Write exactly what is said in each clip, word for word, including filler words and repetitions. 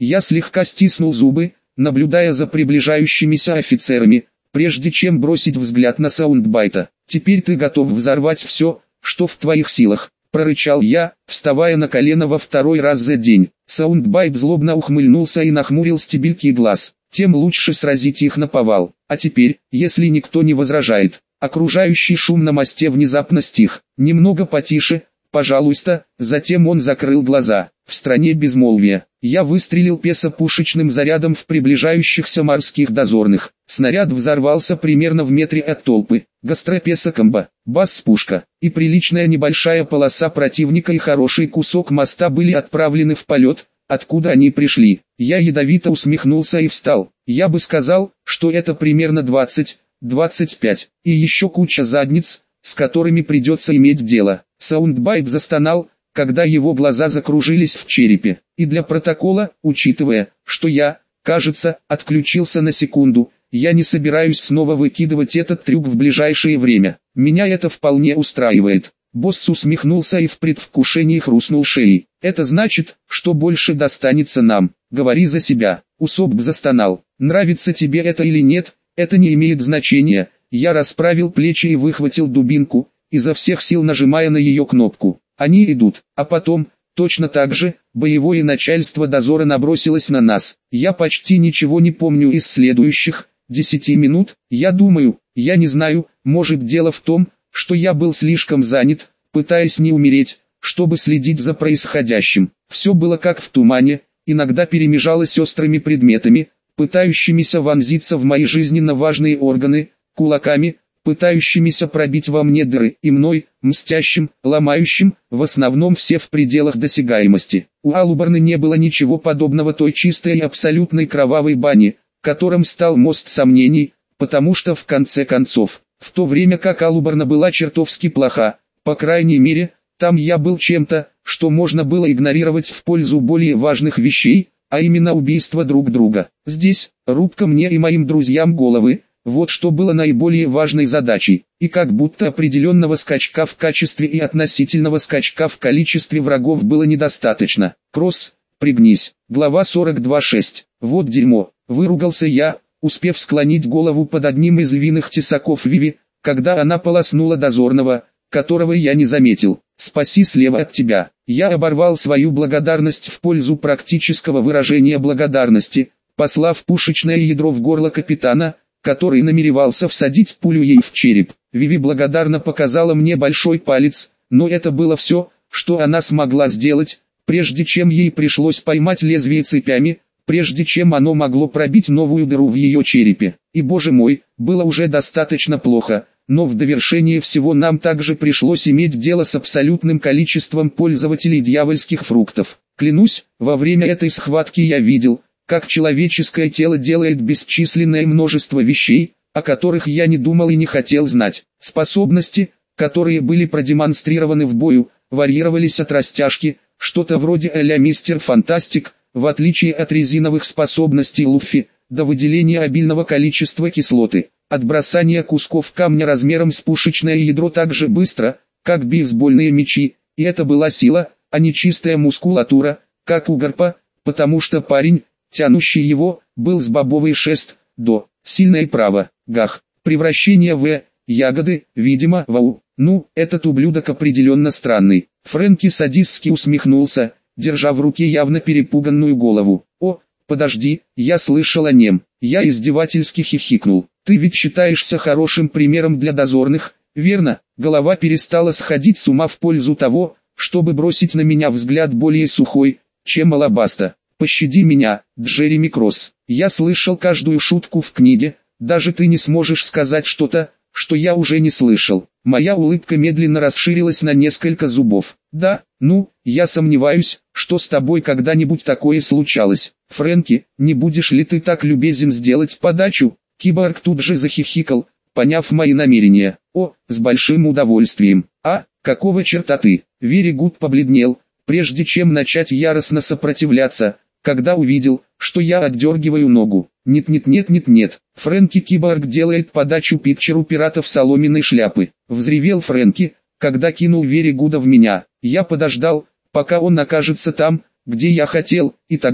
Я слегка стиснул зубы, наблюдая за приближающимися офицерами, прежде чем бросить взгляд на Саундбайта. «Теперь ты готов взорвать все, что в твоих силах», — прорычал я, вставая на колено во второй раз за день. Саундбайт злобно ухмыльнулся и нахмурил стебельки глаз. «Тем лучше сразить их наповал. А теперь, если никто не возражает». Окружающий шум на мосте внезапно стих. «Немного потише, пожалуйста». Затем он закрыл глаза. В стране безмолвия. Я выстрелил песопушечным зарядом в приближающихся морских дозорных. Снаряд взорвался примерно в метре от толпы. Гастропесокомба, бас-пушка и приличная небольшая полоса противника и хороший кусок моста были отправлены в полет, откуда они пришли. Я ядовито усмехнулся и встал. Я бы сказал, что это примерно двадцать двадцать пять, и еще куча задниц, с которыми придется иметь дело. Саундбайт застонал, когда его глаза закружились в черепе. И для протокола, учитывая, что я, кажется, отключился на секунду, я не собираюсь снова выкидывать этот трюк в ближайшее время. Меня это вполне устраивает. Босс усмехнулся и в предвкушении хрустнул шеей. Это значит, что больше достанется нам. Говори за себя. Усопб застонал. Нравится тебе это или нет, это не имеет значения. Я расправил плечи и выхватил дубинку, изо всех сил нажимая на ее кнопку. Они идут, а потом, точно так же, боевое начальство дозора набросилось на нас. Я почти ничего не помню из следующих десяти минут. Я думаю, я не знаю, может дело в том, что я был слишком занят, пытаясь не умереть, чтобы следить за происходящим. Все было как в тумане, иногда перемежалось острыми предметами, пытающимися вонзиться в мои жизненно важные органы, кулаками, пытающимися пробить во мне дыры, и мной, мстящим, ломающим, в основном все в пределах досягаемости. У Алубарны не было ничего подобного той чистой и абсолютной кровавой бани, которым стал мост сомнений, потому что в конце концов, в то время как Алубарна была чертовски плоха, по крайней мере, там я был чем-то, что можно было игнорировать в пользу более важных вещей, а именно убийства друг друга. Здесь, рубка мне и моим друзьям головы, вот что было наиболее важной задачей, и как будто определенного скачка в качестве и относительного скачка в количестве врагов было недостаточно. Кросс, пригнись. Глава сорок два шесть. Вот дерьмо, выругался я, успев склонить голову под одним из львиных тесаков Виви, когда она полоснула дозорного, которого я не заметил. Спаси слева от тебя. Я оборвал свою благодарность в пользу практического выражения благодарности, послав пушечное ядро в горло капитана, который намеревался всадить пулю ей в череп. Виви благодарно показала мне большой палец, но это было все, что она смогла сделать, прежде чем ей пришлось поймать лезвие цепями, прежде чем оно могло пробить новую дыру в ее черепе. И боже мой, было уже достаточно плохо, но в довершение всего нам также пришлось иметь дело с абсолютным количеством пользователей дьявольских фруктов. Клянусь, во время этой схватки я видел, как человеческое тело делает бесчисленное множество вещей, о которых я не думал и не хотел знать. Способности, которые были продемонстрированы в бою, варьировались от растяжки, что-то вроде а-ля Мистер Фантастик, в отличие от резиновых способностей Луффи, до выделения обильного количества кислоты, от бросания кусков камня размером с пушечное ядро так же быстро, как бейсбольные мячи, и это была сила, а не чистая мускулатура, как у Гарпа, потому что парень, тянущий его, был с бобовый шест, до, сильное право, гах, превращение в, ягоды, видимо, вау, ну, этот ублюдок определенно странный. Фрэнки садистски усмехнулся, держа в руке явно перепуганную голову. О, подожди, я слышал о нем. Я издевательски хихикнул. Ты ведь считаешься хорошим примером для дозорных, верно? Голова перестала сходить с ума в пользу того, чтобы бросить на меня взгляд более сухой, чем алабаста. Пощади меня, Джереми Кросс. Я слышал каждую шутку в книге, даже ты не сможешь сказать что-то, что я уже не слышал. Моя улыбка медленно расширилась на несколько зубов. Да, ну, я сомневаюсь, что с тобой когда-нибудь такое случалось. Фрэнки, не будешь ли ты так любезен сделать подачу? Киборг тут же захихикал, поняв мои намерения. О, с большим удовольствием. А, какого черта ты? Very Good побледнел, прежде чем начать яростно сопротивляться, когда увидел, что я отдергиваю ногу. Нет-нет-нет-нет-нет. Фрэнки Киборг делает подачу питчеру пиратов соломенной шляпы. Взревел Фрэнки, когда кинул Very Good в меня. Я подождал, пока он окажется там, где я хотел, и тогда,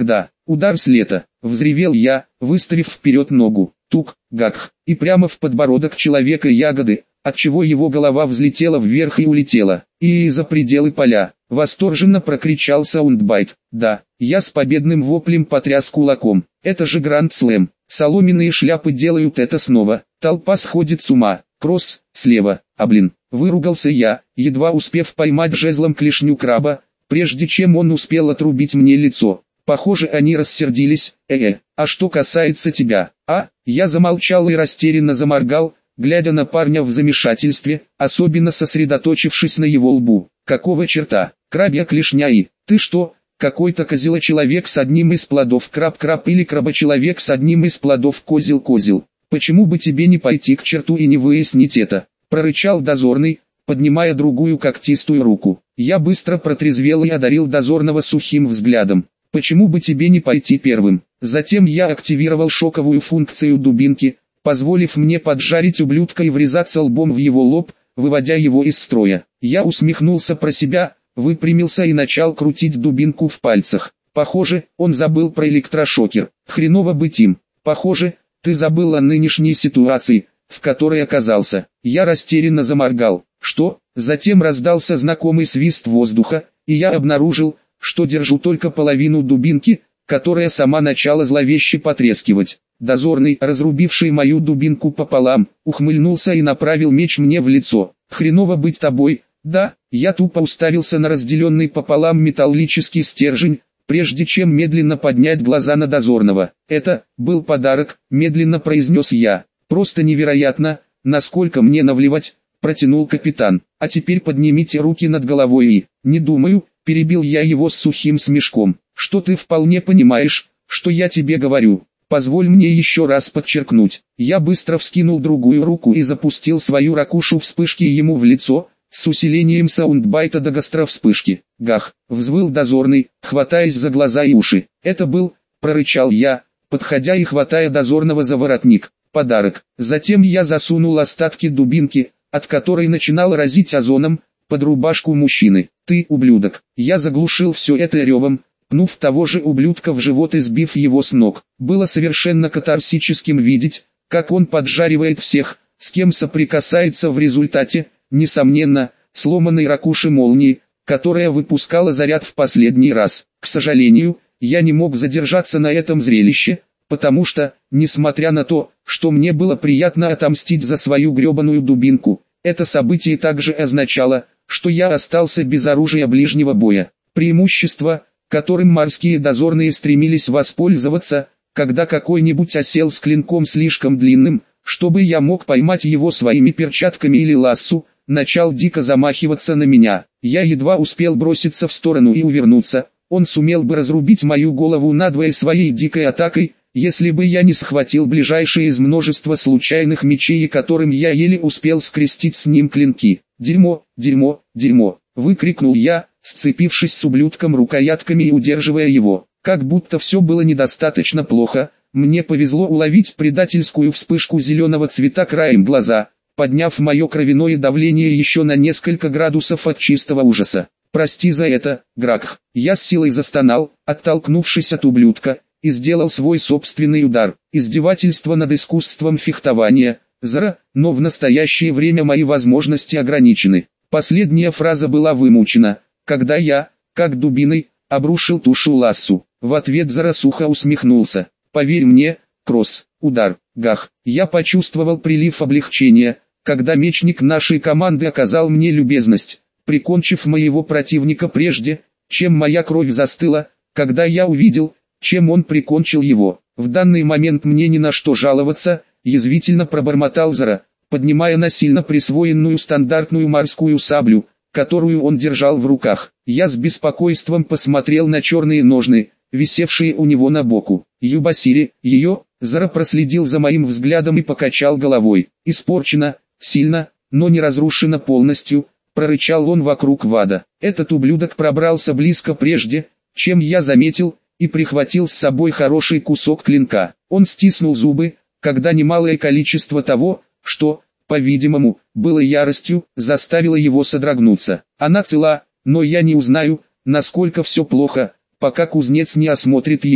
Удар с лета. Взревел я, выставив вперед ногу. Тук, гак, и прямо в подбородок человека ягоды, отчего его голова взлетела вверх и улетела. И за пределы поля. Восторженно прокричал Саундбайт. Да, я с победным воплем потряс кулаком. Это же Гранд Слэм. Соломенные шляпы делают это снова. Толпа сходит с ума. Кросс, слева, а блин, выругался я, едва успев поймать жезлом клешню краба, прежде чем он успел отрубить мне лицо. Похоже, они рассердились. Э-э, а что касается тебя, а? Я замолчал и растерянно заморгал, глядя на парня в замешательстве, особенно сосредоточившись на его лбу. Какого черта? Крабья клешня и... Ты что, какой-то козелочеловек с одним из плодов краб-краб или крабочеловек с одним из плодов козел-козел? Почему бы тебе не пойти к черту и не выяснить это? Прорычал дозорный, поднимая другую когтистую руку. Я быстро протрезвел и одарил дозорного сухим взглядом. Почему бы тебе не пойти первым? Затем я активировал шоковую функцию дубинки, позволив мне поджарить ублюдка и врезаться лбом в его лоб, выводя его из строя. Я усмехнулся про себя, выпрямился и начал крутить дубинку в пальцах. Похоже, он забыл про электрошокер. Хреново быть им. Похоже, ты забыл о нынешней ситуации, в которой оказался. Я растерянно заморгал. Что? Затем раздался знакомый свист воздуха, и я обнаружил, что держу только половину дубинки, которая сама начала зловеще потрескивать. Дозорный, разрубивший мою дубинку пополам, ухмыльнулся и направил меч мне в лицо. Хреново быть тобой, да? Я тупо уставился на разделенный пополам металлический стержень, прежде чем медленно поднять глаза на дозорного. «Это был подарок», — медленно произнес я. «Просто невероятно, насколько мне наплевать», — протянул капитан. «А теперь поднимите руки над головой и...» «Не думаю», — перебил я его с сухим смешком, «что ты вполне понимаешь, что я тебе говорю. Позволь мне еще раз подчеркнуть». Я быстро вскинул другую руку и запустил свою ракушу вспышки ему в лицо, с усилением саундбайта до гастровспышки. «Гах!» — взвыл дозорный, хватаясь за глаза и уши. «Это был...» — прорычал я, подходя и хватая дозорного за воротник. «Подарок». Затем я засунул остатки дубинки, от которой начинал разить озоном, под рубашку мужчины. «Ты, ублюдок!» Я заглушил все это ревом, пнув того же ублюдка в живот и сбив его с ног. Было совершенно катарсическим видеть, как он поджаривает всех, с кем соприкасается в результате, несомненно, сломанной ракуши молнии, которая выпускала заряд в последний раз. К сожалению, я не мог задержаться на этом зрелище, потому что, несмотря на то, что мне было приятно отомстить за свою гребаную дубинку, это событие также означало, что я остался без оружия ближнего боя. Преимущество, которым морские дозорные стремились воспользоваться, когда какой-нибудь осел с клинком слишком длинным, чтобы я мог поймать его своими перчатками или лассу, начал дико замахиваться на меня. Я едва успел броситься в сторону и увернуться. Он сумел бы разрубить мою голову надвое своей дикой атакой, если бы я не схватил ближайшее из множества случайных мечей, которым я еле успел скрестить с ним клинки. «Дерьмо, дерьмо, дерьмо!» — выкрикнул я, сцепившись с ублюдком рукоятками и удерживая его. Как будто все было недостаточно плохо, мне повезло уловить предательскую вспышку зеленого цвета краем глаза, подняв мое кровяное давление еще на несколько градусов от чистого ужаса. «Прости за это, Гракх». Я с силой застонал, оттолкнувшись от ублюдка, и сделал свой собственный удар. Издевательство над искусством фехтования, зра, но в настоящее время мои возможности ограничены. Последняя фраза была вымучена, когда я, как дубиной, обрушил тушу лассу. В ответ Зара сухо усмехнулся. «Поверь мне, Кросс, удар, гах». Я почувствовал прилив облегчения, когда мечник нашей команды оказал мне любезность, прикончив моего противника прежде, чем моя кровь застыла, когда я увидел, чем он прикончил его. В данный момент мне ни на что жаловаться, язвительно пробормотал Зара, поднимая насильно присвоенную стандартную морскую саблю, которую он держал в руках. Я с беспокойством посмотрел на черные ножны, висевшие у него на боку. «Юбасири, ее?» Зара проследил за моим взглядом и покачал головой. «Испорчено, сильно, но не разрушено полностью», прорычал он вокруг Вада. Этот ублюдок пробрался близко прежде, чем я заметил, и прихватил с собой хороший кусок клинка. Он стиснул зубы, когда немалое количество того, что, по-видимому, было яростью, заставило его содрогнуться. Она цела, но я не узнаю, насколько все плохо, пока кузнец не осмотрит ее.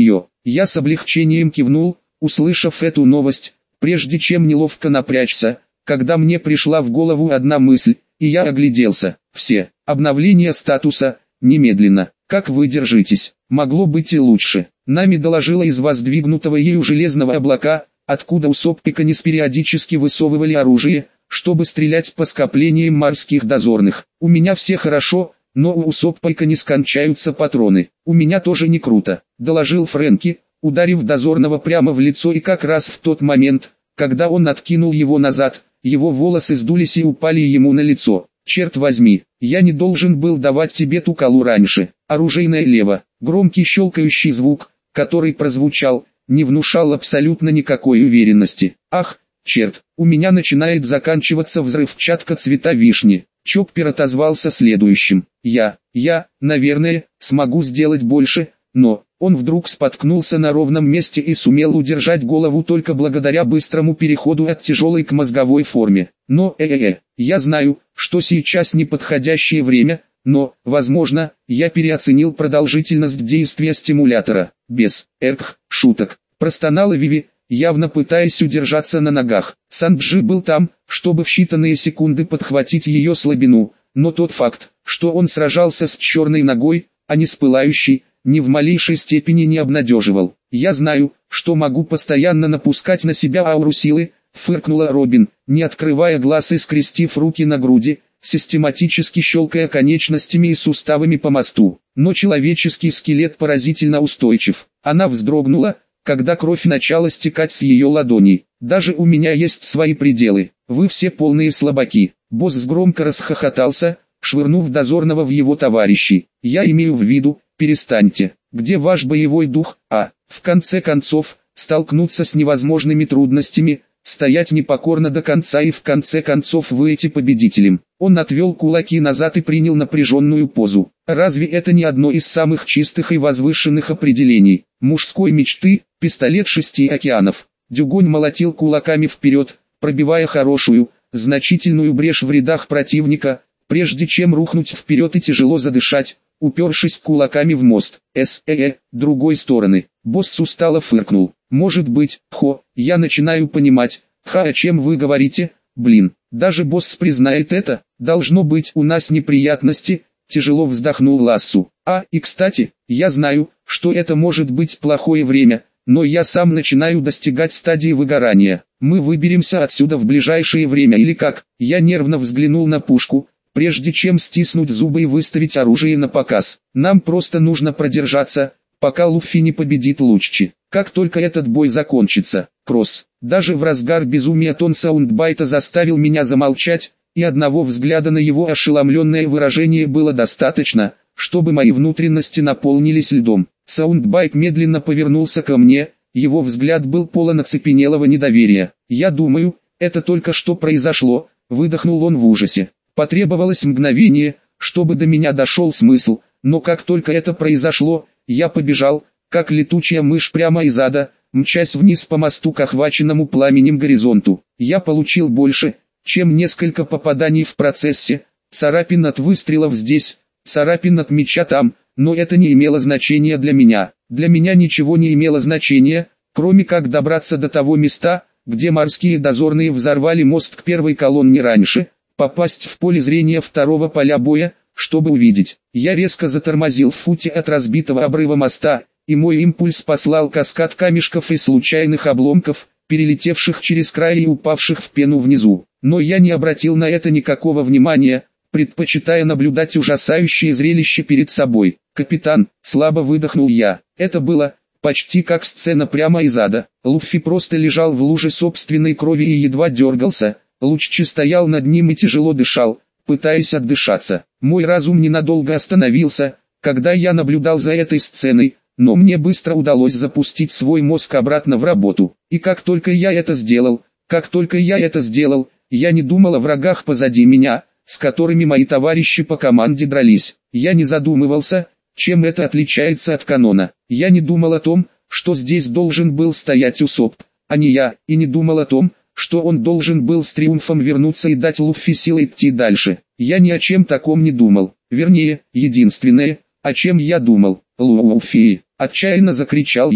Я с облегчением кивнул, услышав эту новость, прежде чем неловко напрячься, когда мне пришла в голову одна мысль, и я огляделся. Все. Обновление статуса, немедленно. Как вы держитесь? Могло быть и лучше. Нами доложило из воздвигнутого ею железного облака, откуда у Соппиканис периодически высовывали оружие, чтобы стрелять по скоплениям морских дозорных. У меня все хорошо, но у Соппиканис кончаются патроны. У меня тоже не круто, доложил Фрэнки, ударив дозорного прямо в лицо, и как раз в тот момент, когда он откинул его назад, его волосы сдулись и упали ему на лицо. Черт возьми, я не должен был давать тебе ту колу раньше. Оружейное лево, громкий щелкающий звук, который прозвучал, не внушал абсолютно никакой уверенности. Ах, черт, у меня начинает заканчиваться взрывчатка цвета вишни. Чоппер отозвался следующим. Я, я, наверное, смогу сделать больше, но... Он вдруг споткнулся на ровном месте и сумел удержать голову только благодаря быстрому переходу от тяжелой к мозговой форме. Но, э-э-э, я знаю, что сейчас неподходящее время, но, возможно, я переоценил продолжительность действия стимулятора. Без, эрх, шуток, простонала Виви, явно пытаясь удержаться на ногах. Санджи был там, чтобы в считанные секунды подхватить ее слабину, но тот факт, что он сражался с черной ногой, а не с пылающей, ни в малейшей степени не обнадеживал. «Я знаю, что могу постоянно напускать на себя ауру силы», — фыркнула Робин, не открывая глаз и скрестив руки на груди, систематически щелкая конечностями и суставами по мосту. Но человеческий скелет поразительно устойчив. Она вздрогнула, когда кровь начала стекать с ее ладоней. «Даже у меня есть свои пределы. Вы все полные слабаки». Босс громко расхохотался, швырнув дозорного в его товарищей. «Я имею в виду, перестаньте. Где ваш боевой дух? А, в конце концов, столкнуться с невозможными трудностями, стоять непокорно до конца и в конце концов выйти победителем». Он отвел кулаки назад и принял напряженную позу. Разве это не одно из самых чистых и возвышенных определений мужской мечты? Пистолет шести океанов. Дюгонь молотил кулаками вперед, пробивая хорошую, значительную брешь в рядах противника, прежде чем рухнуть вперед и тяжело задышать, упершись кулаками в мост. С-э-э, другой стороны. Босс устало фыркнул. «Может быть, хо, я начинаю понимать. Ха, о чем вы говорите? Блин, даже босс признает это. Должно быть, у нас неприятности», — тяжело вздохнул Лассу. «А, и кстати, я знаю, что это может быть плохое время, но я сам начинаю достигать стадии выгорания. Мы выберемся отсюда в ближайшее время или как?» Я нервно взглянул на пушку, прежде чем стиснуть зубы и выставить оружие на показ. «Нам просто нужно продержаться, пока Луффи не победит Луччи. Как только этот бой закончится, Кросс». Даже в разгар безумия тон Саундбайта заставил меня замолчать, и одного взгляда на его ошеломленное выражение было достаточно, чтобы мои внутренности наполнились льдом. Саундбайт медленно повернулся ко мне, его взгляд был полон оцепенелого недоверия. «Я думаю, это только что произошло», — выдохнул он в ужасе. Потребовалось мгновение, чтобы до меня дошел смысл, но как только это произошло, я побежал, как летучая мышь прямо из ада, мчась вниз по мосту к охваченному пламенем горизонту. Я получил больше, чем несколько попаданий в процессе, царапин от выстрелов здесь, царапин от меча там, но это не имело значения для меня. Для меня ничего не имело значения, кроме как добраться до того места, где морские дозорные взорвали мост к первой колонне раньше, попасть в поле зрения второго поля боя, чтобы увидеть. Я резко затормозил в футе от разбитого обрыва моста, и мой импульс послал каскад камешков и случайных обломков, перелетевших через край и упавших в пену внизу. Но я не обратил на это никакого внимания, предпочитая наблюдать ужасающее зрелище перед собой. «Капитан», — слабо выдохнул я, — это было почти как сцена прямо из ада. Луффи просто лежал в луже собственной крови и едва дергался. Луччи стоял над ним и тяжело дышал, пытаясь отдышаться. Мой разум ненадолго остановился, когда я наблюдал за этой сценой, но мне быстро удалось запустить свой мозг обратно в работу. И как только я это сделал, как только я это сделал, я не думал о врагах позади меня, с которыми мои товарищи по команде дрались. Я не задумывался, чем это отличается от канона. Я не думал о том, что здесь должен был стоять Усоп, а не я, и не думал о том, что он должен был с триумфом вернуться и дать Луффи силы идти дальше. Я ни о чем таком не думал. Вернее, единственное, о чем я думал, Луффи, отчаянно закричал я,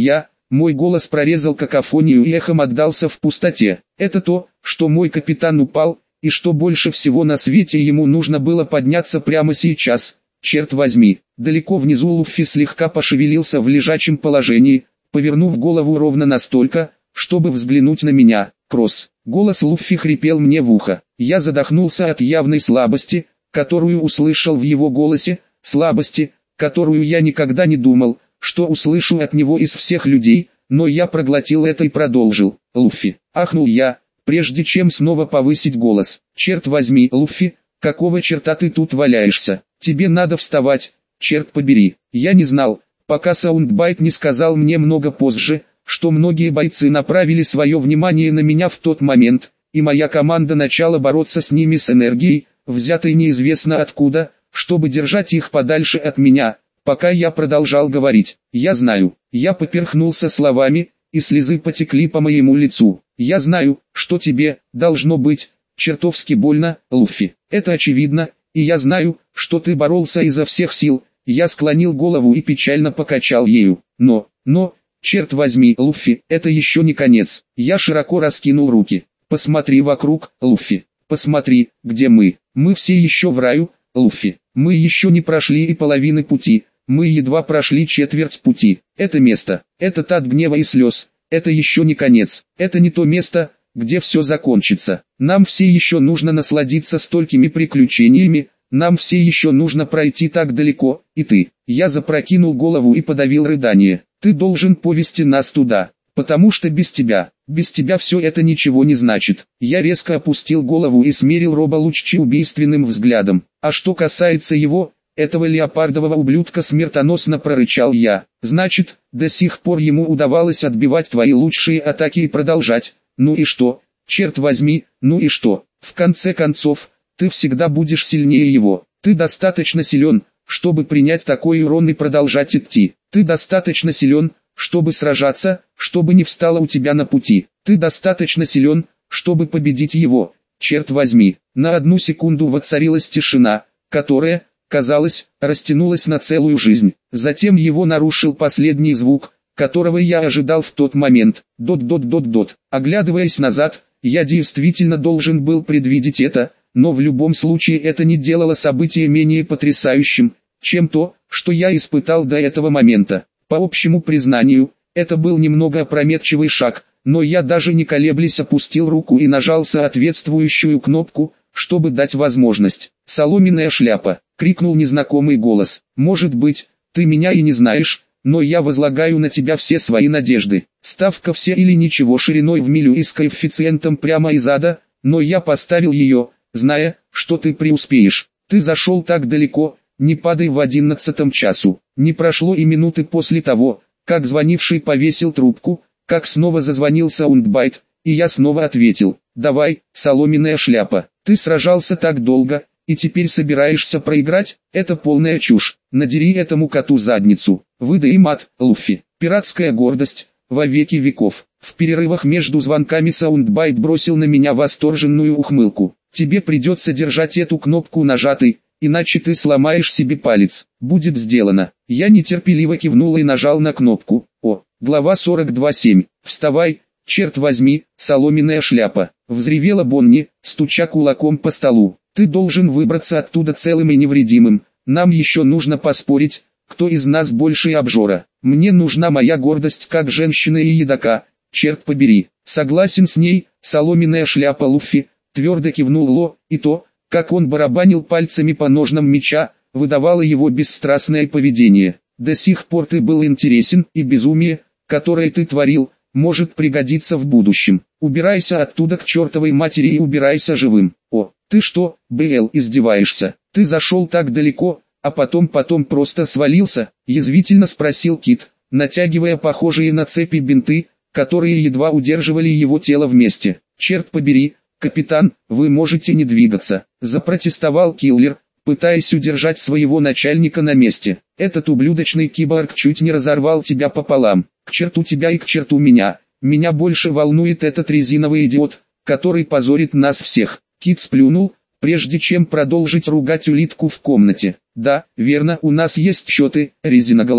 Мой голос прорезал какофонию и эхом отдался в пустоте. Это то, что мой капитан упал, и что больше всего на свете ему нужно было подняться прямо сейчас. Черт возьми, далеко внизу Луффи слегка пошевелился в лежачем положении, повернув голову ровно настолько, чтобы взглянуть на меня. Кросс. Голос Луффи хрипел мне в ухо. Я задохнулся от явной слабости, которую услышал в его голосе, слабости, которую я никогда не думал, что услышу от него из всех людей, но я проглотил это и продолжил. Луффи, ахнул я, прежде чем снова повысить голос. Черт возьми, Луффи, какого черта ты тут валяешься? Тебе надо вставать, черт побери. Я не знал, пока Саундбайт не сказал мне много позже, что многие бойцы направили свое внимание на меня в тот момент, и моя команда начала бороться с ними с энергией, взятой неизвестно откуда, чтобы держать их подальше от меня, пока я продолжал говорить. Я знаю, я поперхнулся словами, и слезы потекли по моему лицу. Я знаю, что тебе, должно быть, чертовски больно, Луффи. Это очевидно, и я знаю, что ты боролся изо всех сил. Я склонил голову и печально покачал ею. Но, но, черт возьми, Луффи, это еще не конец. Я широко раскинул руки. Посмотри вокруг, Луффи. Посмотри, где мы. Мы все еще в раю, Луффи. Мы еще не прошли и половины пути. Мы едва прошли четверть пути. Это место, это от гнева и слез. Это еще не конец. Это не то место, где все закончится. Нам все еще нужно насладиться столькими приключениями. Нам все еще нужно пройти так далеко. И ты. Я запрокинул голову и подавил рыдание. Ты должен повести нас туда. Потому что без тебя, без тебя все это ничего не значит. Я резко опустил голову и смерил Роба Луччи убийственным взглядом. А что касается его, этого леопардового ублюдка, смертоносно прорычал я. Значит, до сих пор ему удавалось отбивать твои лучшие атаки и продолжать. Ну и что? Черт возьми, ну и что? В конце концов, ты всегда будешь сильнее его. Ты достаточно силен, чтобы принять такой урон и продолжать идти. Ты достаточно силен, чтобы сражаться, чтобы не встало у тебя на пути. Ты достаточно силен, чтобы победить его. Черт возьми. На одну секунду воцарилась тишина, которая, казалось, растянулась на целую жизнь. Затем его нарушил последний звук, которого я ожидал в тот момент. Дот-дот-дот-дот. Оглядываясь назад, я действительно должен был предвидеть это, но в любом случае это не делало события менее потрясающим, чем то, что я испытал до этого момента. По общему признанию, это был немного опрометчивый шаг, но я даже не колеблясь опустил руку и нажал соответствующую кнопку, чтобы дать возможность. «Соломенная шляпа!» — крикнул незнакомый голос. «Может быть, ты меня и не знаешь, но я возлагаю на тебя все свои надежды. Ставка все или ничего шириной в милю и с коэффициентом прямо из ада, но я поставил ее, зная, что ты преуспеешь. Ты зашел так далеко, не падай в одиннадцатом часу». Не прошло и минуты после того, как звонивший повесил трубку, как снова зазвонил Саундбайт, и я снова ответил: «Давай, соломенная шляпа, ты сражался так долго, и теперь собираешься проиграть? Это полная чушь, надери этому коту задницу». Выдай мат, Луффи. Пиратская гордость, во веки веков. В перерывах между звонками Саундбайт бросил на меня восторженную ухмылку. Тебе придется держать эту кнопку нажатой, иначе ты сломаешь себе палец. Будет сделано. Я нетерпеливо кивнул и нажал на кнопку. О, глава сорок два семь. Вставай, черт возьми, соломенная шляпа. Взревела Бонни, стуча кулаком по столу. Ты должен выбраться оттуда целым и невредимым. Нам еще нужно поспорить, кто из нас больше обжора. Мне нужна моя гордость как женщина и едока, черт побери. Согласен с ней, соломенная шляпа Луффи, твердо кивнул Ло, и то, как он барабанил пальцами по ножнам меча, выдавало его бесстрастное поведение. До сих пор ты был интересен, и безумие, которое ты творил, может пригодиться в будущем. Убирайся оттуда к чертовой матери и убирайся живым. О, ты что, Б.Л., издеваешься? Ты зашел так далеко, а потом потом просто свалился? Язвительно спросил Кит, натягивая похожие на цепи бинты, которые едва удерживали его тело вместе. Черт побери, капитан, вы можете не двигаться, запротестовал Киллер, пытаясь удержать своего начальника на месте. Этот ублюдочный киборг чуть не разорвал тебя пополам. К черту тебя и к черту меня. Меня больше волнует этот резиновый идиот, который позорит нас всех. Кит сплюнул, прежде чем продолжить ругать улитку в комнате. Да, верно, у нас есть счеты, резиноголовый.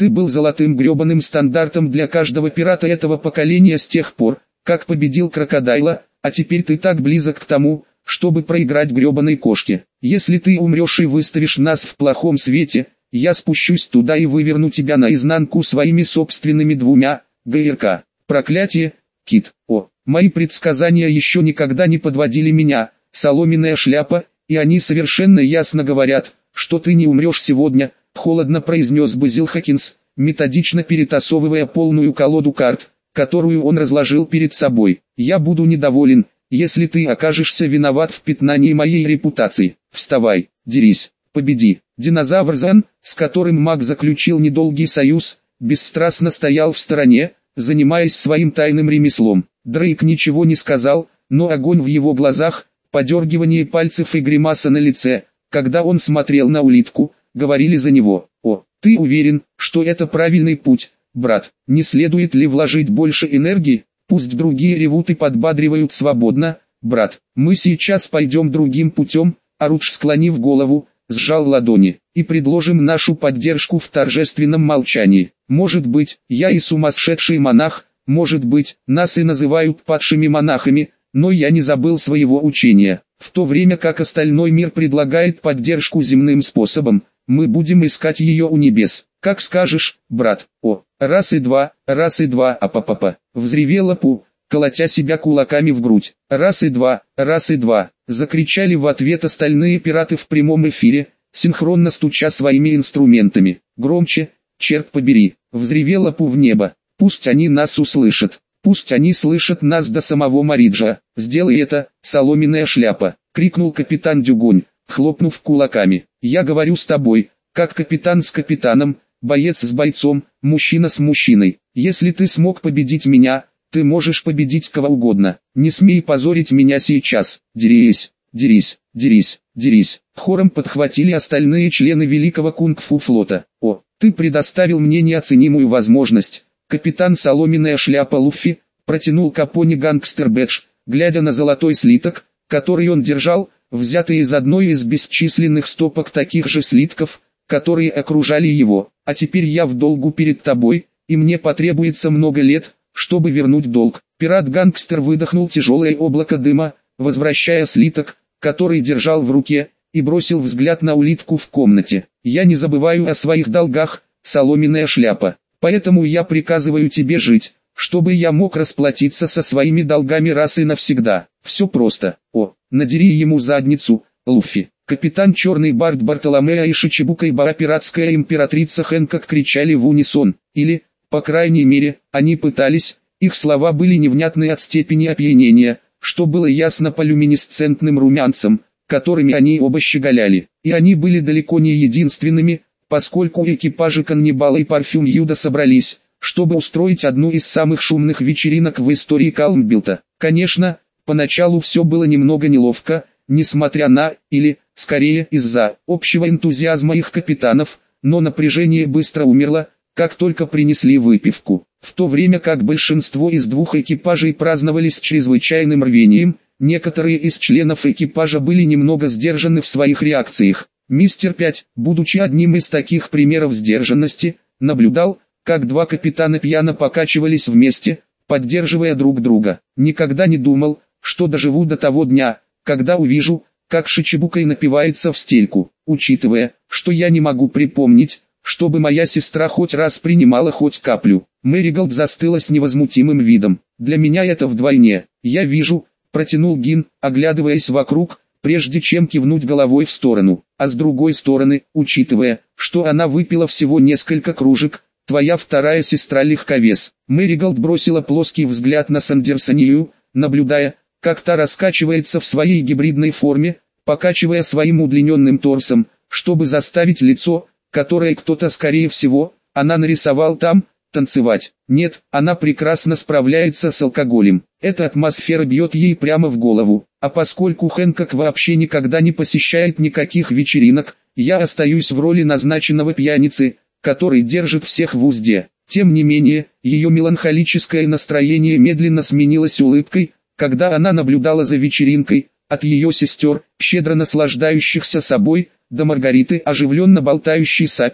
Ты был золотым гребаным стандартом для каждого пирата этого поколения с тех пор, как победил крокодайла, а теперь ты так близок к тому, чтобы проиграть гребаной кошке. Если ты умрешь и выставишь нас в плохом свете, я спущусь туда и выверну тебя наизнанку своими собственными двумя, ГРК. Проклятие, Кит. О, мои предсказания еще никогда не подводили меня, соломенная шляпа, и они совершенно ясно говорят, что ты не умрешь сегодня, холодно произнес Базил Хокинс, методично перетасовывая полную колоду карт, которую он разложил перед собой. Я буду недоволен, если ты окажешься виноват в пятнании моей репутации. Вставай, дерись, победи. Динозавр Зан, с которым маг заключил недолгий союз, бесстрастно стоял в стороне, занимаясь своим тайным ремеслом. Дрейк ничего не сказал, но огонь в его глазах, подергивание пальцев и гримаса на лице, когда он смотрел на улитку, говорили за него. О, ты уверен, что это правильный путь, брат? Не следует ли вложить больше энергии? Пусть другие ревут и подбадривают свободно, брат. Мы сейчас пойдем другим путем, Арудж, склонив голову, сжал ладони, и предложим нашу поддержку в торжественном молчании. Может быть, я и сумасшедший монах, может быть, нас и называют падшими монахами, но я не забыл своего учения. В то время как остальной мир предлагает поддержку земным способом, мы будем искать ее у небес. Как скажешь, брат. О, раз и два, раз и два, а-па-па-па. Взревела Пу, колотя себя кулаками в грудь. Раз и два, раз и два. Закричали в ответ остальные пираты в прямом эфире, синхронно стуча своими инструментами. Громче, черт побери. Взревела Пу в небо. Пусть они нас услышат. Пусть они слышат нас до самого Мариджа. Сделай это, соломенная шляпа, крикнул капитан Дюгонь, хлопнув кулаками. Я говорю с тобой, как капитан с капитаном, боец с бойцом, мужчина с мужчиной. Если ты смог победить меня, ты можешь победить кого угодно. Не смей позорить меня сейчас. Дерись, дерись, дерись, дерись. Хором подхватили остальные члены великого кунг-фу флота. О, ты предоставил мне неоценимую возможность. Капитан соломенная шляпа Луффи протянул Капоне гангстер бэдж, глядя на золотой слиток, который он держал, взятый из одной из бесчисленных стопок таких же слитков, которые окружали его. А теперь я в долгу перед тобой, и мне потребуется много лет, чтобы вернуть долг. Пират-гангстер выдохнул тяжелое облако дыма, возвращая слиток, который держал в руке, и бросил взгляд на улитку в комнате. Я не забываю о своих долгах, соломенная шляпа. Поэтому я приказываю тебе жить, чтобы я мог расплатиться со своими долгами раз и навсегда. Все просто. О, надери ему задницу, Луффи. Капитан Черный Барт Бартоломео и Шичибука и Бара пиратская императрица Хэнкок кричали в унисон. Или, по крайней мере, они пытались, их слова были невнятны от степени опьянения, что было ясно по люминесцентным румянцам, которыми они оба щеголяли. И они были далеко не единственными, поскольку экипажи Каннибала и Парфюм Юда собрались, чтобы устроить одну из самых шумных вечеринок в истории Калмбилта. Конечно, поначалу все было немного неловко, несмотря на, или, скорее из-за, общего энтузиазма их капитанов, но напряжение быстро умерло, как только принесли выпивку. В то время как большинство из двух экипажей праздновали с чрезвычайным рвением, некоторые из членов экипажа были немного сдержаны в своих реакциях. Мистер пять, будучи одним из таких примеров сдержанности, наблюдал, как два капитана пьяно покачивались вместе, поддерживая друг друга. Никогда не думал, что доживу до того дня, когда увижу, как Шичибукай напивается в стельку, учитывая, что я не могу припомнить, чтобы моя сестра хоть раз принимала хоть каплю. Мэриголд застыла с невозмутимым видом. Для меня это вдвойне. Я вижу, протянул Гин, оглядываясь вокруг, прежде чем кивнуть головой в сторону. А с другой стороны, учитывая, что она выпила всего несколько кружек, твоя вторая сестра легковес. Мэриголд бросила плоский взгляд на Сандерсонию, наблюдая, как та раскачивается в своей гибридной форме, покачивая своим удлиненным торсом, чтобы заставить лицо, которое кто-то скорее всего, она нарисовал там, танцевать. Нет, она прекрасно справляется с алкоголем. Эта атмосфера бьет ей прямо в голову. А поскольку Хэнкок вообще никогда не посещает никаких вечеринок, я остаюсь в роли назначенного пьяницы, который держит всех в узде. Тем не менее, ее меланхолическое настроение медленно сменилось улыбкой, когда она наблюдала за вечеринкой, от ее сестер, щедро наслаждающихся собой, до Маргариты, оживленно болтающей с Апис,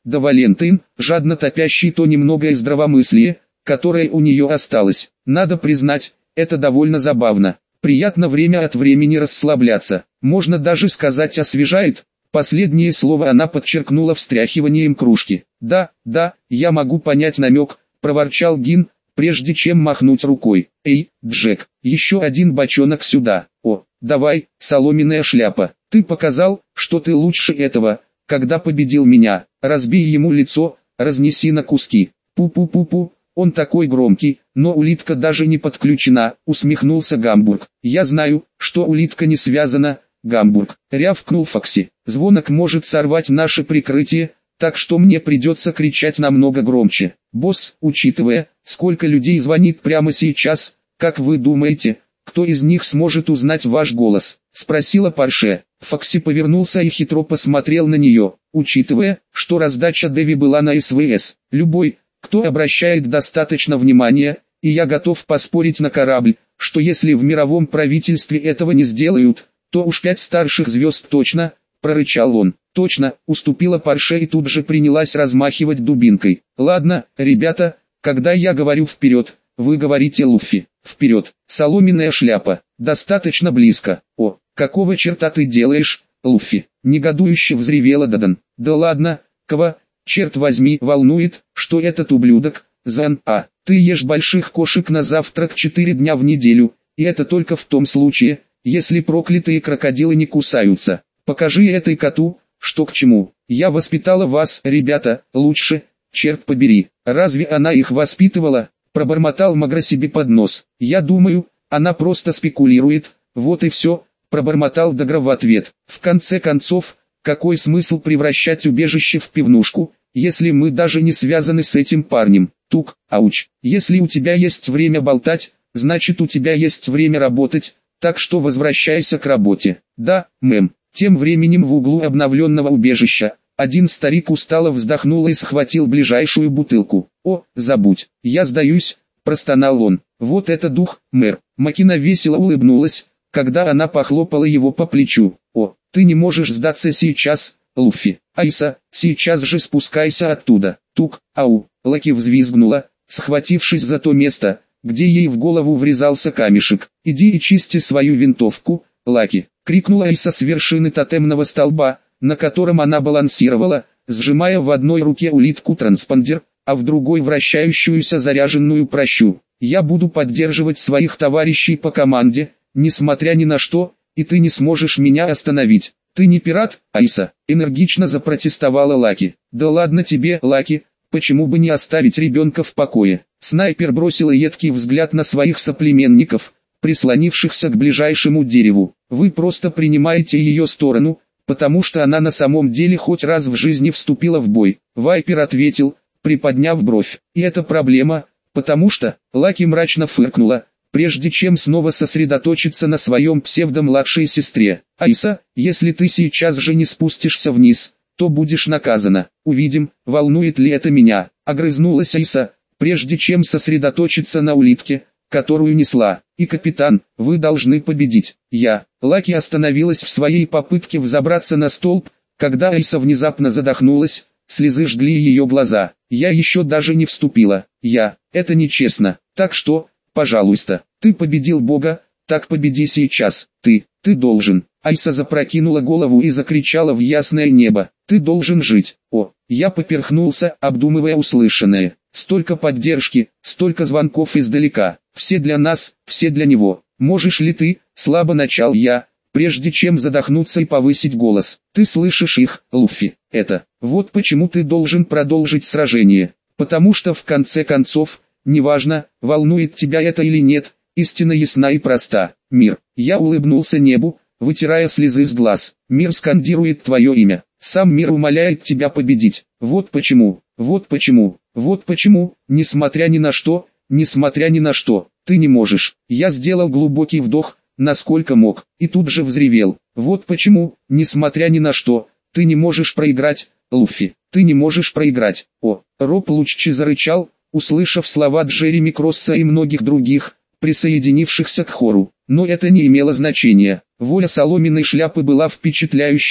да Валентин, жадно топящий то немногое здравомыслие, которое у нее осталось. Надо признать, это довольно забавно. Приятно время от времени расслабляться. Можно даже сказать освежает. Последнее слово она подчеркнула встряхиванием кружки. «Да, да, я могу понять намек», – проворчал Гин, прежде чем махнуть рукой. «Эй, Джек, еще один бочонок сюда. О, давай, соломенная шляпа. Ты показал, что ты лучше этого, когда победил меня. Разбей ему лицо, разнеси на куски». «Пу-пу-пу-пу, он такой громкий, но улитка даже не подключена», – усмехнулся Гамбург. «Я знаю, что улитка не связана, Гамбург», – рявкнул Фокси. «Звонок может сорвать наше прикрытие, так что мне придется кричать намного громче. Босс, учитывая, сколько людей звонит прямо сейчас, как вы думаете, кто из них сможет узнать ваш голос?» – спросила Порше. Фокси повернулся и хитро посмотрел на нее. «Учитывая, что раздача Дэви была на СВС, любой, кто обращает достаточно внимания, и я готов поспорить на корабль, что если в мировом правительстве этого не сделают, то уж пять старших звезд точно», – прорычал он. «Точно», – уступила Порше и тут же принялась размахивать дубинкой. «Ладно, ребята, когда я говорю вперед, вы говорите Луффи. Вперед, соломенная шляпа, достаточно близко». «О, какого черта ты делаешь, Луффи?» – негодующе взревела Дадан. «Да ладно, кого, черт возьми, волнует, что этот ублюдок, Зан, а, ты ешь больших кошек на завтрак четыре дня в неделю, и это только в том случае, если проклятые крокодилы не кусаются. Покажи этой коту, что к чему. Я воспитала вас, ребята, лучше, черт побери. Разве она их воспитывала?» – пробормотал Магра себе под нос. «Я думаю, она просто спекулирует, вот и все», – пробормотал Дагра в ответ. «В конце концов, какой смысл превращать убежище в пивнушку, если мы даже не связаны с этим парнем? Тук, ауч. Если у тебя есть время болтать, значит у тебя есть время работать, так что возвращайся к работе». «Да, мэм». Тем временем в углу обновленного убежища, один старик устало вздохнул и схватил ближайшую бутылку. «О, забудь, я сдаюсь», – простонал он. «Вот это дух, мэр». Макина весело улыбнулась, когда она похлопала его по плечу. «О, ты не можешь сдаться сейчас, Луффи. Айса, сейчас же спускайся оттуда». Тук, ау, Лаки взвизгнула, схватившись за то место, где ей в голову врезался камешек. «Иди и чисти свою винтовку, Лаки», — крикнула Айса с вершины тотемного столба, на котором она балансировала, сжимая в одной руке улитку-транспондер, а в другой вращающуюся заряженную пращу. «Я буду поддерживать своих товарищей по команде, несмотря ни на что, и ты не сможешь меня остановить». «Ты не пират, Айса», — энергично запротестовала Лаки. «Да ладно тебе, Лаки, почему бы не оставить ребенка в покое?» Снайпер бросила едкий взгляд на своих соплеменников, прислонившихся к ближайшему дереву. «Вы просто принимаете ее сторону, потому что она на самом деле хоть раз в жизни вступила в бой». Вайпер ответил, приподняв бровь. «И это проблема, потому что...» Лаки мрачно фыркнула, прежде чем снова сосредоточиться на своем псевдо-младшей сестре. «Айса, если ты сейчас же не спустишься вниз, то будешь наказана. Увидим, волнует ли это меня», — огрызнулась Айса, прежде чем сосредоточиться на улитке, которую несла. «И, капитан, вы должны победить». «Я». Лаки остановилась в своей попытке взобраться на столб, когда Айса внезапно задохнулась, слезы жгли ее глаза. «Я еще даже не вступила. Я. Это нечестно. Так что, пожалуйста, ты победил Бога, так победи сейчас. Ты, ты должен». Айса запрокинула голову и закричала в ясное небо. «Ты должен жить». О, я поперхнулся, обдумывая услышанное. Столько поддержки, столько звонков издалека. Все для нас, все для него. «Можешь ли ты?» — слабо начал я, прежде чем задохнуться и повысить голос. «Ты слышишь их, Луффи? Это, вот почему ты должен продолжить сражение. Потому что в конце концов, неважно, волнует тебя это или нет, истина ясна и проста. Мир». Я улыбнулся небу, вытирая слезы с глаз. «Мир скандирует твое имя. Сам мир умоляет тебя победить. Вот почему, вот почему, вот почему, несмотря ни на что, несмотря ни на что, ты не можешь». Я сделал глубокий вдох, насколько мог, и тут же взревел. «Вот почему, несмотря ни на что, ты не можешь проиграть, Луффи. Ты не можешь проиграть». О, Роб Луччи зарычал, услышав слова Джереми Кросса и многих других, присоединившихся к хору. Но это не имело значения. Воля соломенной шляпы была впечатляющей,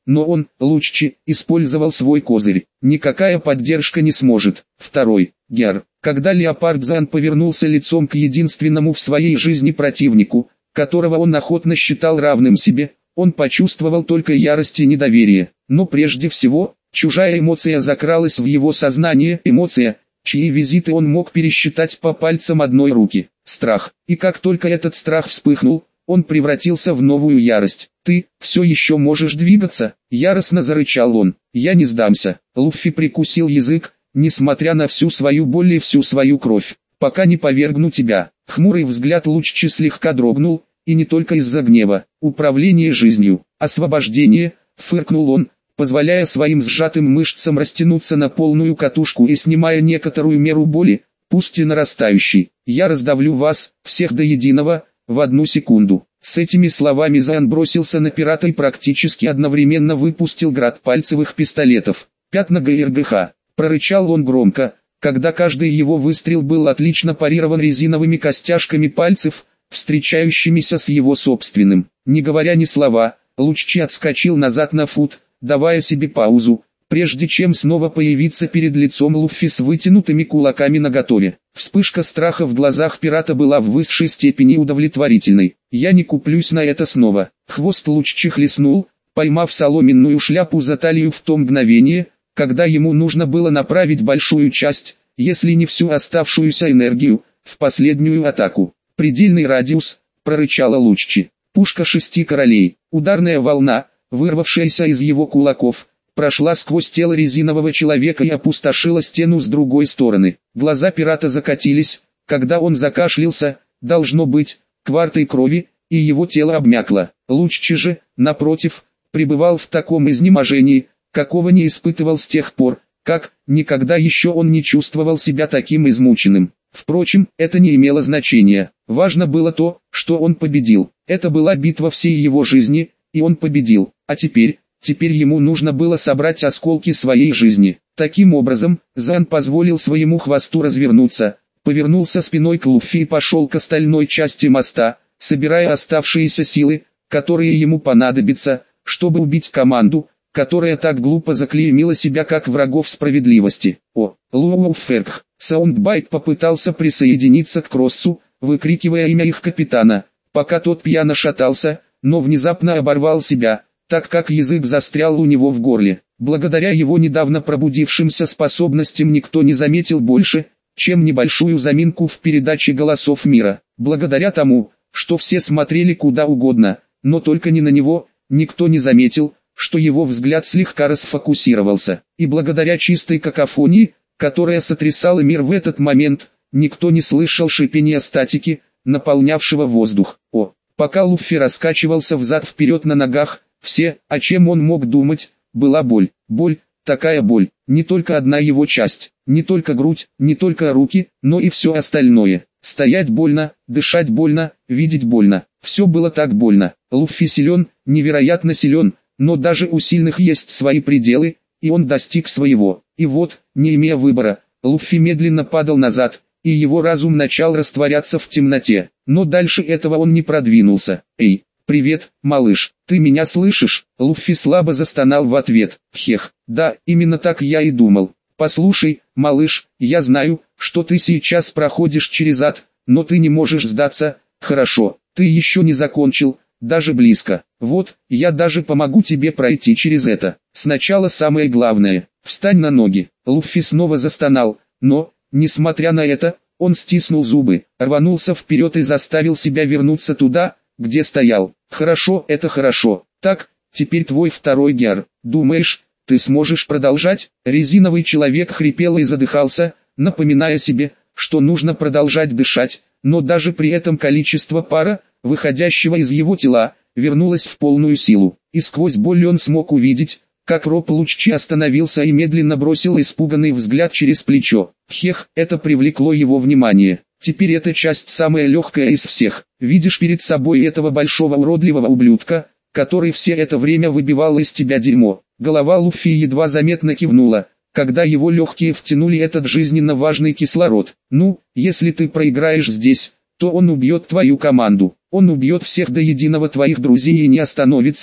но он, Луччи, использовал свой козырь. Никакая поддержка не сможет. Второй. Гер. Когда Леопард Зан повернулся лицом к единственному в своей жизни противнику, которого он охотно считал равным себе, он почувствовал только ярость и недоверие. Но прежде всего, чужая эмоция закралась в его сознание, эмоция, чьи визиты он мог пересчитать по пальцам одной руки. Страх. И как только этот страх вспыхнул, он превратился в новую ярость. «Ты все еще можешь двигаться?» – яростно зарычал он. «Я не сдамся». Луффи прикусил язык, несмотря на всю свою боль и всю свою кровь. «Пока не повергну тебя». Хмурый взгляд Луччи слегка дрогнул, и не только из-за гнева. «Управление жизнью, освобождение», – фыркнул он, позволяя своим сжатым мышцам растянуться на полную катушку и снимая некоторую меру боли, пусть и нарастающей. «Я раздавлю вас, всех до единого, в одну секунду». С этими словами Зан бросился на пирата и практически одновременно выпустил град пальцевых пистолетов. «Пятна ГРГХ», – прорычал он громко, когда каждый его выстрел был отлично парирован резиновыми костяшками пальцев, встречающимися с его собственным. Не говоря ни слова, Луччи отскочил назад на фут, давая себе паузу, прежде чем снова появиться перед лицом Луффи с вытянутыми кулаками наготове. Вспышка страха в глазах пирата была в высшей степени удовлетворительной. «Я не куплюсь на это снова». Хвост Луччи хлестнул, поймав соломенную шляпу за талию в то мгновение, когда ему нужно было направить большую часть, если не всю оставшуюся энергию, в последнюю атаку. «Предельный радиус», — прорычала Луччи. Пушка шести королей. Ударная волна, вырвавшаяся из его кулаков, прошла сквозь тело резинового человека и опустошила стену с другой стороны. Глаза пирата закатились, когда он закашлялся, должно быть, квартой крови, и его тело обмякло. Луччи же, напротив, пребывал в таком изнеможении, какого не испытывал с тех пор, как, никогда еще он не чувствовал себя таким измученным. Впрочем, это не имело значения. Важно было то, что он победил. Это была битва всей его жизни, и он победил. А теперь... Теперь ему нужно было собрать осколки своей жизни. Таким образом, Зан позволил своему хвосту развернуться, повернулся спиной к Луффи и пошел к остальной части моста, собирая оставшиеся силы, которые ему понадобятся, чтобы убить команду, которая так глупо заклеймила себя как врагов справедливости. О, Луфферх! Саундбайт попытался присоединиться к Кроссу, выкрикивая имя их капитана, пока тот пьяно шатался, но внезапно оборвал себя, так как язык застрял у него в горле. Благодаря его недавно пробудившимся способностям никто не заметил больше, чем небольшую заминку в передаче голосов мира. Благодаря тому, что все смотрели куда угодно, но только не на него, никто не заметил, что его взгляд слегка расфокусировался. И благодаря чистой какофонии, которая сотрясала мир в этот момент, никто не слышал шипения статики, наполнявшего воздух. О, пока Луффи раскачивался взад-вперед на ногах, все, о чем он мог думать, была боль. Боль, такая боль, не только одна его часть, не только грудь, не только руки, но и все остальное. Стоять больно, дышать больно, видеть больно. Все было так больно. Луффи силен, невероятно силен, но даже у сильных есть свои пределы, и он достиг своего. И вот, не имея выбора, Луффи медленно падал назад, и его разум начал растворяться в темноте. Но дальше этого он не продвинулся. «Эй! «Привет, малыш, ты меня слышишь?» Луффи слабо застонал в ответ. «Хех, да, именно так я и думал. Послушай, малыш, я знаю, что ты сейчас проходишь через ад, но ты не можешь сдаться, хорошо, ты еще не закончил, даже близко. Вот, я даже помогу тебе пройти через это. Сначала самое главное, встань на ноги». Луффи снова застонал, но, несмотря на это, он стиснул зубы, рванулся вперед и заставил себя вернуться туда, где стоял. «Хорошо, это хорошо. Так, теперь твой второй гер. Думаешь, ты сможешь продолжать?» Резиновый человек хрипел и задыхался, напоминая себе, что нужно продолжать дышать, но даже при этом количество пара, выходящего из его тела, вернулось в полную силу. И сквозь боль он смог увидеть, как Роб Луччи остановился и медленно бросил испуганный взгляд через плечо. Хех, это привлекло его внимание. Теперь эта часть самая легкая из всех. Видишь перед собой этого большого уродливого ублюдка, который все это время выбивал из тебя дерьмо. Голова Луффи едва заметно кивнула, когда его легкие втянули этот жизненно важный кислород. Ну, если ты проиграешь здесь, то он убьет твою команду. Он убьет всех до единого твоих друзей и не остановится,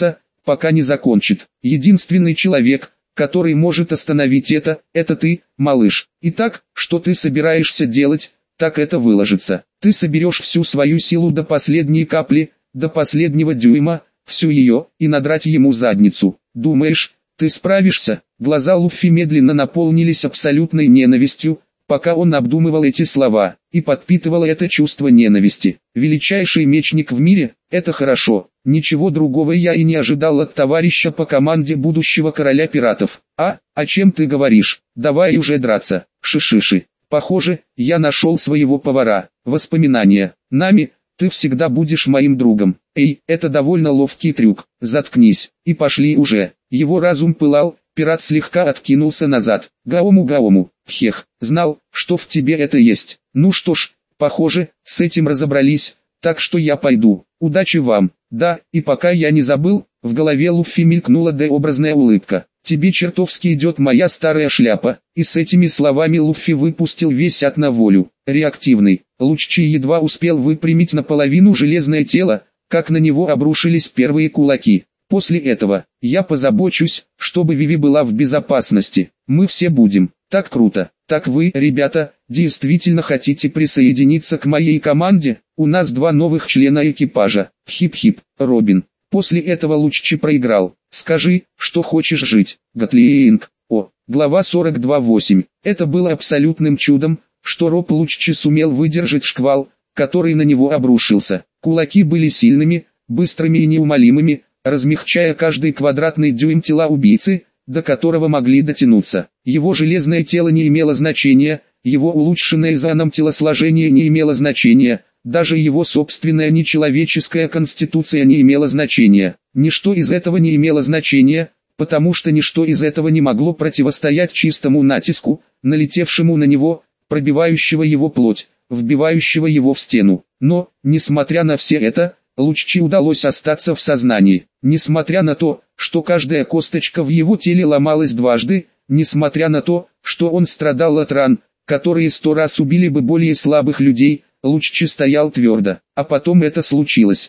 пока не закончит. Единственный человек, который может остановить это, это ты, малыш. Итак, что ты собираешься делать, так это выложиться. Ты соберешь всю свою силу до последней капли, до последнего дюйма, всю ее, и надрать ему задницу. Думаешь, ты справишься? Глаза Луффи медленно наполнились абсолютной ненавистью, пока он обдумывал эти слова, и подпитывал это чувство ненависти. Величайший мечник в мире, это хорошо. Ничего другого я и не ожидал от товарища по команде будущего короля пиратов. А, о чем ты говоришь? Давай уже драться. Шишиши. Похоже, я нашел своего повара. Воспоминания. Нами, ты всегда будешь моим другом. Эй, это довольно ловкий трюк. Заткнись, и пошли уже. Его разум пылал, пират слегка откинулся назад. Гаому-гаому, хех, знал, что в тебе это есть. Ну что ж, похоже, с этим разобрались, так что я пойду. Удачи вам. Да, и пока я не забыл, в голове Луффи мелькнула Д-образная улыбка. Тебе чертовски идет моя старая шляпа. И с этими словами Луффи выпустил весь ад на волю. Реактивный. Луччи едва успел выпрямить наполовину железное тело, как на него обрушились первые кулаки. После этого, я позабочусь, чтобы Виви была в безопасности. Мы все будем. Так круто. Так вы, ребята, действительно хотите присоединиться к моей команде? У нас два новых члена экипажа. Хип-хип, Робин. После этого Луччи проиграл. Скажи, что хочешь жить. Гатлинг. О, глава сорок два восемь. Это было абсолютным чудом, что Роб Луччи сумел выдержать шквал, который на него обрушился. Кулаки были сильными, быстрыми и неумолимыми, размягчая каждый квадратный дюйм тела убийцы, до которого могли дотянуться. Его железное тело не имело значения, его улучшенное Заном телосложение не имело значения, даже его собственная нечеловеческая конституция не имела значения. Ничто из этого не имело значения, потому что ничто из этого не могло противостоять чистому натиску, налетевшему на него, пробивающего его плоть, вбивающего его в стену. Но, несмотря на все это, Луччи удалось остаться в сознании. Несмотря на то, что каждая косточка в его теле ломалась дважды, несмотря на то, что он страдал от ран, которые сто раз убили бы более слабых людей, Луччи стоял твердо. А потом это случилось.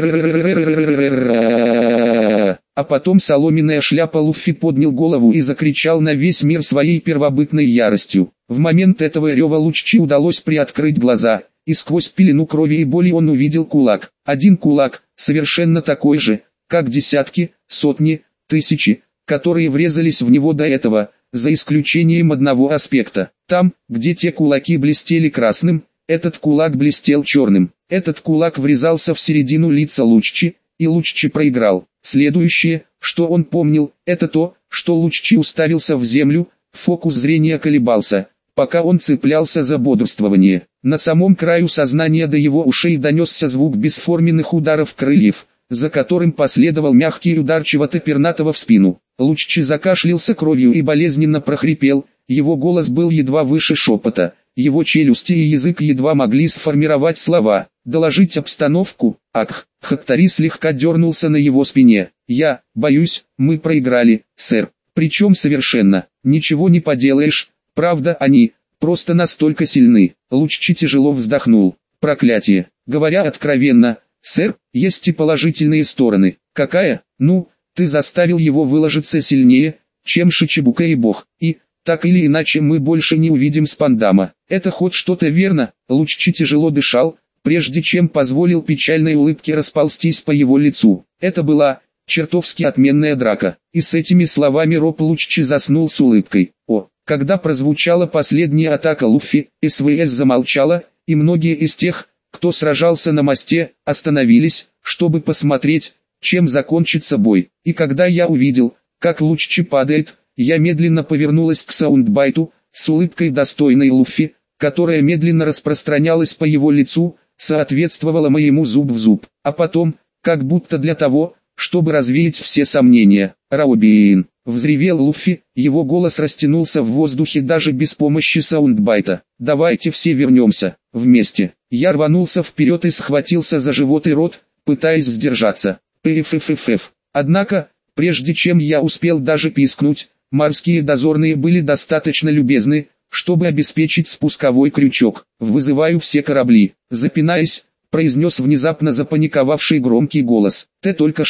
А потом соломенная шляпа Луффи поднял голову и закричал на весь мир своей первобытной яростью. В момент этого рева Луччи удалось приоткрыть глаза, и сквозь пелену крови и боли он увидел кулак. Один кулак, совершенно такой же, как десятки, сотни, тысячи, которые врезались в него до этого, за исключением одного аспекта. Там, где те кулаки блестели красным, этот кулак блестел черным. Этот кулак врезался в середину лица Луччи, и Луччи проиграл. Следующее, что он помнил, это то, что Луччи уставился в землю, фокус зрения колебался, пока он цеплялся за бодрствование. На самом краю сознания до его ушей донесся звук бесформенных ударов крыльев, за которым последовал мягкий удар чего-то пернатого в спину. Луччи закашлялся кровью и болезненно прохрипел, его голос был едва выше шепота, его челюсти и язык едва могли сформировать слова. «Доложить обстановку?» Ах, Хаттари слегка дернулся на его спине. «Я, боюсь, мы проиграли, сэр. Причем совершенно, ничего не поделаешь, правда они, просто настолько сильны». Луччи тяжело вздохнул. «Проклятие. Говоря откровенно, сэр, есть и положительные стороны». «Какая? Ну, ты заставил его выложиться сильнее, чем Шичибука и Бог, и, так или иначе мы больше не увидим Спандама. Это хоть что-то верно?» Луччи тяжело дышал, прежде чем позволил печальной улыбке расползтись по его лицу. Это была чертовски отменная драка. И с этими словами Роб Луччи заснул с улыбкой. О, когда прозвучала последняя атака Луффи, СВС замолчала, и многие из тех, кто сражался на мосте, остановились, чтобы посмотреть, чем закончится бой. И когда я увидел, как Луччи падает, я медленно повернулась к саундбайту, с улыбкой достойной Луффи, которая медленно распространялась по его лицу, соответствовала моему зуб в зуб. А потом, как будто для того, чтобы развеять все сомнения, «Раубин!» — взревел Луффи, его голос растянулся в воздухе даже без помощи саундбайта. «Давайте все вернемся, вместе!» Я рванулся вперед и схватился за живот и рот, пытаясь сдержаться. Пффффф. Однако, прежде чем я успел даже пискнуть, морские дозорные были достаточно любезны, чтобы обеспечить спусковой крючок. «Вызываю все корабли», запинаясь, произнес внезапно запаниковавший громкий голос. «Ты только что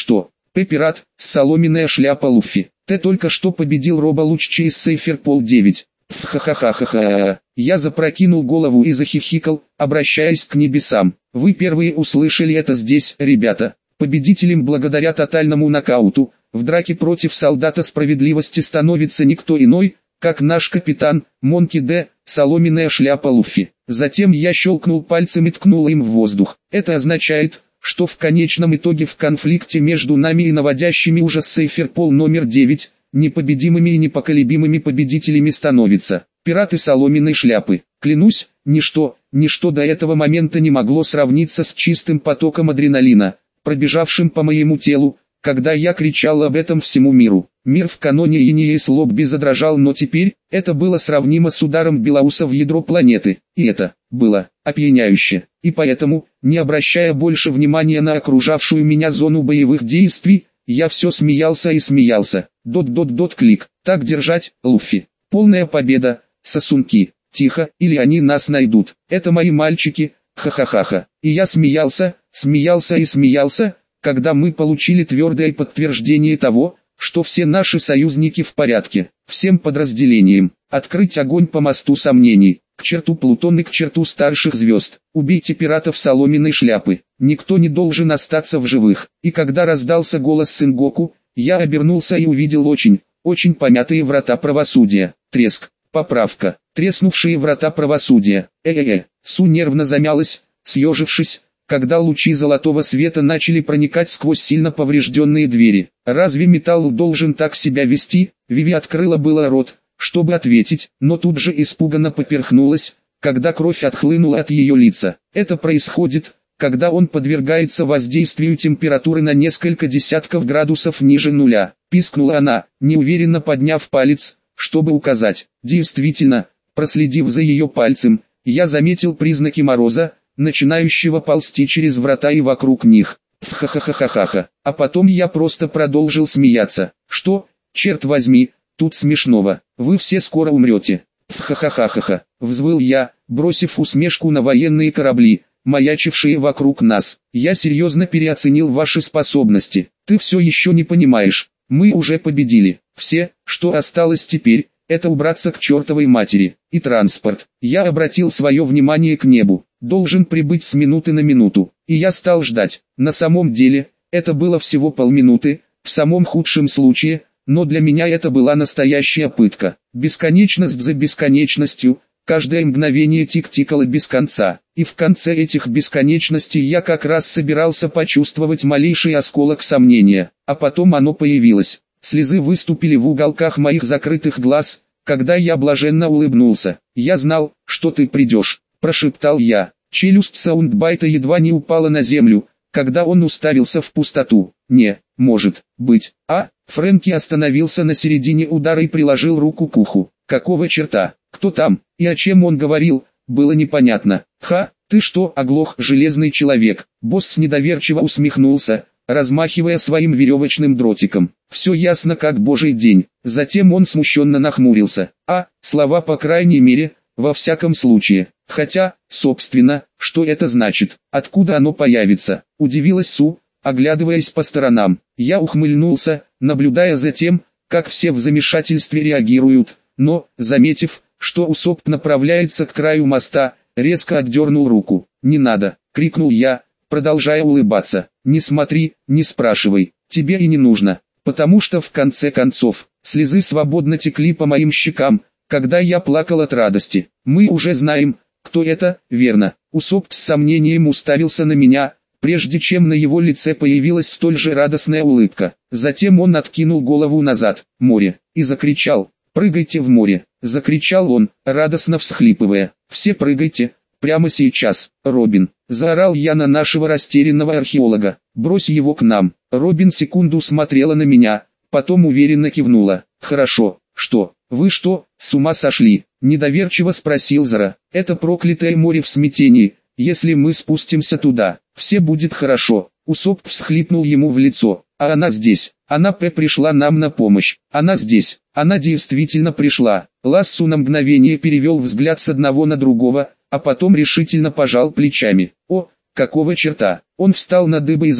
П. Пират, соломенная шляпа Луффи. Т. Только что победил Роба Луччи из Сейферпол девять. Ха-ха-ха-ха-ха. Я запрокинул голову и захихикал, обращаясь к небесам. Вы первые услышали это здесь, ребята. Победителем благодаря тотальному нокауту в драке против солдата справедливости становится никто иной, как наш капитан, Монки Д, соломенная шляпа Луффи. Затем я щелкнул пальцем и ткнул им в воздух. Это означает, что в конечном итоге в конфликте между нами и наводящими ужас Сейферпол номер девять, непобедимыми и непоколебимыми победителями становятся пираты соломенной шляпы. Клянусь, ничто, ничто до этого момента не могло сравниться с чистым потоком адреналина, пробежавшим по моему телу, когда я кричал об этом всему миру. Мир в каноне Иниэс Лобби задрожал, но теперь это было сравнимо с ударом Белауса в ядро планеты, и это было опьяняюще. И поэтому, не обращая больше внимания на окружавшую меня зону боевых действий, я все смеялся и смеялся. Дот-дот-дот-клик. Так держать, Луффи. Полная победа, сосунки. Тихо, или они нас найдут. Это мои мальчики, ха-ха-ха-ха. И я смеялся, смеялся и смеялся, когда мы получили твердое подтверждение того, что все наши союзники в порядке. Всем подразделениям открыть огонь по мосту сомнений, к черту Плутон и к черту старших звезд. Убейте пиратов соломенной шляпы. Никто не должен остаться в живых. И когда раздался голос Сенгоку, я обернулся и увидел очень, очень помятые врата правосудия. Треск, поправка, треснувшие врата правосудия. Э-э-э. Су нервно замялась, съежившись, когда лучи золотого света начали проникать сквозь сильно поврежденные двери. Разве металл должен так себя вести? Виви открыла было рот, чтобы ответить, но тут же испуганно поперхнулась, когда кровь отхлынула от ее лица. Это происходит, когда он подвергается воздействию температуры на несколько десятков градусов ниже нуля. Пискнула она, неуверенно подняв палец, чтобы указать. Действительно, проследив за ее пальцем, я заметил признаки мороза, начинающего ползти через врата и вокруг них. Ха-ха-ха-ха-ха. А потом я просто продолжил смеяться. Что, черт возьми, тут смешного? Вы все скоро умрете. Ха-ха-ха-ха-ха. Взвыл я, бросив усмешку на военные корабли, маячившие вокруг нас. Я серьезно переоценил ваши способности. Ты все еще не понимаешь. Мы уже победили. Все, что осталось теперь, это убраться к чертовой матери. И транспорт. Я обратил свое внимание к небу. Должен прибыть с минуты на минуту. И я стал ждать. На самом деле, это было всего полминуты, в самом худшем случае, но для меня это была настоящая пытка. Бесконечность за бесконечностью, каждое мгновение тик-тикало без конца. И в конце этих бесконечностей я как раз собирался почувствовать малейший осколок сомнения. А потом оно появилось. Слезы выступили в уголках моих закрытых глаз, когда я блаженно улыбнулся. «Я знал, что ты придешь», – прошептал я. Челюсть Саундбайта едва не упала на землю, когда он уставился в пустоту. «Не, может быть». А, Фрэнки остановился на середине удара и приложил руку к уху. «Какого черта? Кто там? И о чем он говорил?» Было непонятно. «Ха, ты что, оглох, железный человек?» Босс недоверчиво усмехнулся, размахивая своим веревочным дротиком. «Все ясно как божий день». Затем он смущенно нахмурился. «А, слова по крайней мере, во всяком случае. Хотя, собственно, что это значит? Откуда оно появится?» Удивилась Су, оглядываясь по сторонам. Я ухмыльнулся, наблюдая за тем, как все в замешательстве реагируют, но, заметив, что Усоп направляется к краю моста, резко отдернул руку. «Не надо!» — крикнул я, продолжая улыбаться. «Не смотри, не спрашивай, тебе и не нужно, потому что в конце концов, слезы свободно текли по моим щекам, когда я плакал от радости. Мы уже знаем, кто это, верно?» Усоп с сомнением уставился на меня, прежде чем на его лице появилась столь же радостная улыбка. Затем он откинул голову назад, море, и закричал: «Прыгайте в море!» — закричал он, радостно всхлипывая. «Все прыгайте, прямо сейчас, Робин!» — заорал я на нашего растерянного археолога. «Брось его к нам!» Робин секунду смотрела на меня, потом уверенно кивнула. «Хорошо, что? Вы что, с ума сошли?» — недоверчиво спросил Зара. «Это проклятое море в смятении. Если мы спустимся туда, все будет хорошо». Усоп всхлипнул ему в лицо. «А она здесь. Она П пришла нам на помощь. Она здесь. Она действительно пришла». Лассу на мгновение перевел взгляд с одного на другого, а потом решительно пожал плечами. «О, какого черта?» Он встал на дыбы и завыл.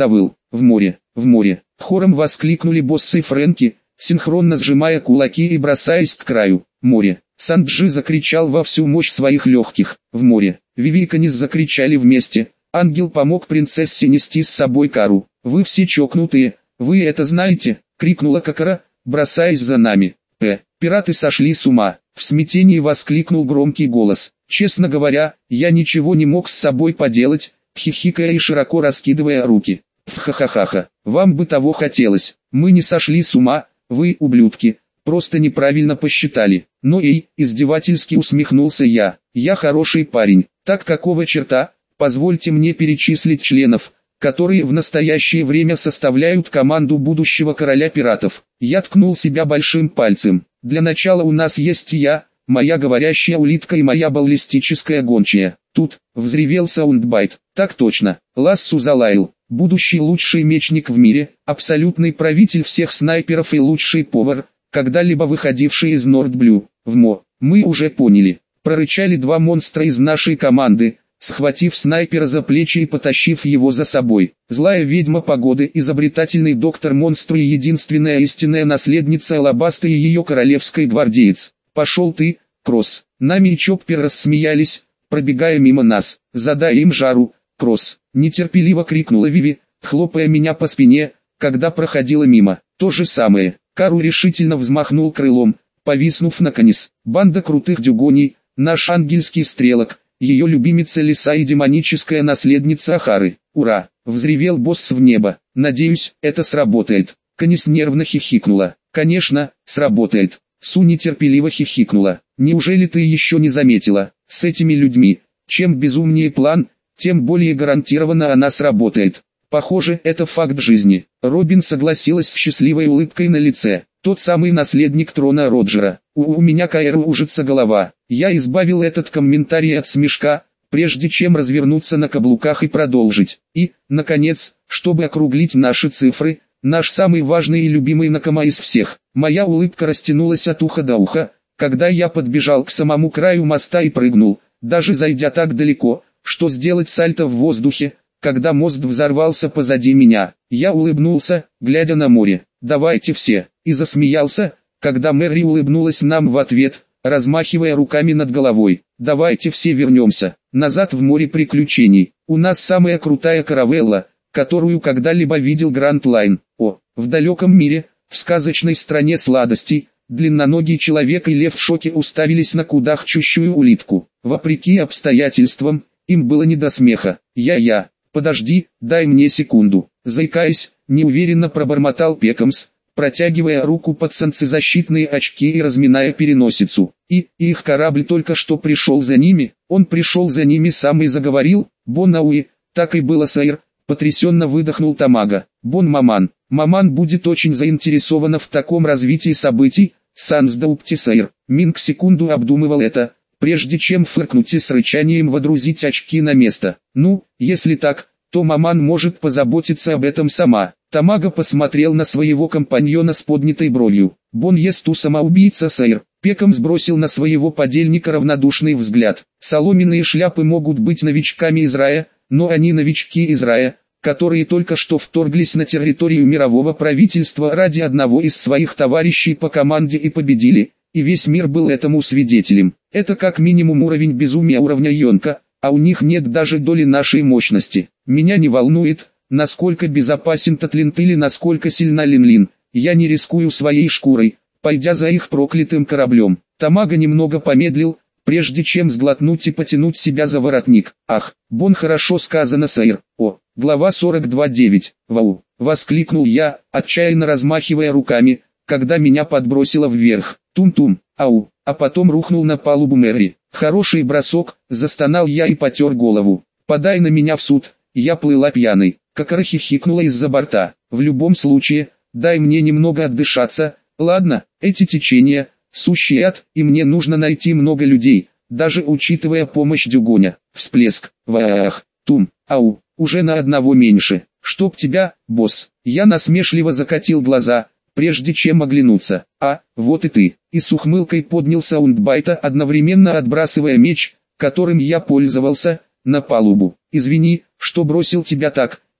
в море, в море. Хором воскликнули боссы и Фрэнки, синхронно сжимая кулаки и бросаясь к краю. Море. Санджи закричал во всю мощь своих легких. В море. Виви и Канис закричали вместе. Ангел помог принцессе нести с собой Кару. «Вы все чокнутые, вы это знаете?» — крикнула Какара, бросаясь за нами. «П. Пираты сошли с ума!» — в смятении воскликнул громкий голос. «Честно говоря, я ничего не мог с собой поделать», — хихикая и широко раскидывая руки. «Ха-ха-ха-ха, вам бы того хотелось. Мы не сошли с ума, вы, ублюдки, просто неправильно посчитали». «Ну эй», — издевательски усмехнулся я, — «я хороший парень. Так какого черта? Позвольте мне перечислить членов, которые в настоящее время составляют команду будущего короля пиратов». Я ткнул себя большим пальцем. «Для начала у нас есть я, моя говорящая улитка и моя баллистическая гончая». Тут взревел Саундбайт. «Так точно». Лассу залаял. «Будущий лучший мечник в мире, абсолютный правитель всех снайперов и лучший повар, когда-либо выходивший из Нордблю. Вмо, мы уже поняли». Прорычали два монстра из нашей команды, схватив снайпера за плечи и потащив его за собой. Злая ведьма погоды, изобретательный доктор монстр и единственная истинная наследница Алабасты и ее королевский гвардеец. «Пошел ты, Кросс». Нами и Чоппер рассмеялись, пробегая мимо нас. «Задай им жару, Кросс», — нетерпеливо крикнула Виви, хлопая меня по спине, когда проходила мимо. То же самое. Кару решительно взмахнул крылом, повиснув на Канис. Банда крутых дюгоней, наш ангельский стрелок, ее любимица лиса и демоническая наследница Ахары. «Ура!» — взревел босс в небо. «Надеюсь, это сработает». Канис нервно хихикнула. «Конечно, сработает». Су нетерпеливо хихикнула. «Неужели ты еще не заметила? С этими людьми, чем безумнее план, тем более гарантированно она сработает. Похоже, это факт жизни». Робин согласилась с счастливой улыбкой на лице. «Тот самый наследник трона Роджера. У, у меня кружится голова». Я избавил этот комментарий от смешка, прежде чем развернуться на каблуках и продолжить. И, наконец, чтобы округлить наши цифры, наш самый важный и любимый Накама из всех. Моя улыбка растянулась от уха до уха, когда я подбежал к самому краю моста и прыгнул, даже зайдя так далеко, что сделать сальто в воздухе, когда мост взорвался позади меня. Я улыбнулся, глядя на море. «Давайте все!» И засмеялся, когда Мэри улыбнулась нам в ответ, размахивая руками над головой. «Давайте все вернемся назад в море приключений. У нас самая крутая каравелла, которую когда-либо видел Гранд Лайн. О, в далеком мире, в сказочной стране сладостей, длинноногий человек и лев в шоке уставились на кудахчущую улитку. Вопреки обстоятельствам, им было не до смеха. Я-я, подожди, дай мне секунду». Заикаясь, неуверенно пробормотал Пекамс, протягивая руку под солнцезащитные очки и разминая переносицу. И, и их корабль только что пришел за ними. Он пришел за ними сам и заговорил. «Бонауи, так и было, сэр», потрясенно выдохнул Тамага. «Бон Маман, Маман будет очень заинтересована в таком развитии событий, Сансдаупти, сэр». Минг секунду обдумывал это, прежде чем фыркнуть и с рычанием водрузить очки на место. «Ну, если так, то Маман может позаботиться об этом сама». Тамага посмотрел на своего компаньона с поднятой бровью. «Бон Есту самоубийца, сэр». Пекам сбросил на своего подельника равнодушный взгляд. «Соломенные шляпы могут быть новичками из рая, но они новички из рая, которые только что вторглись на территорию мирового правительства ради одного из своих товарищей по команде и победили, и весь мир был этому свидетелем. Это как минимум уровень безумия уровня Йонка, а у них нет даже доли нашей мощности. Меня не волнует, насколько безопасен Татлинт или насколько сильна Линлин, я не рискую своей шкурой, пойдя за их проклятым кораблем». Тамага немного помедлил, прежде чем сглотнуть и потянуть себя за воротник. «Ах, Бон, хорошо сказано, сэр». О, глава сорок два девять. «Вау!» — воскликнул я, отчаянно размахивая руками, когда меня подбросило вверх. Тум-тум, ау, а потом рухнул на палубу Мэри. «Хороший бросок», — застонал я и потер голову. «Подай на меня в суд». Я плыла пьяной. Какара хихикнула из-за борта. «В любом случае, дай мне немного отдышаться. Ладно, эти течения — сущий ад, и мне нужно найти много людей, даже учитывая помощь Дюгоня». Всплеск. Ваах, тум, ау, уже на одного меньше. «Чтоб тебя, босс». Я насмешливо закатил глаза, прежде чем оглянуться. «А, вот и ты». И с ухмылкой поднял Саундбайта, одновременно отбрасывая меч, которым я пользовался, на палубу. «Извини, что бросил тебя так,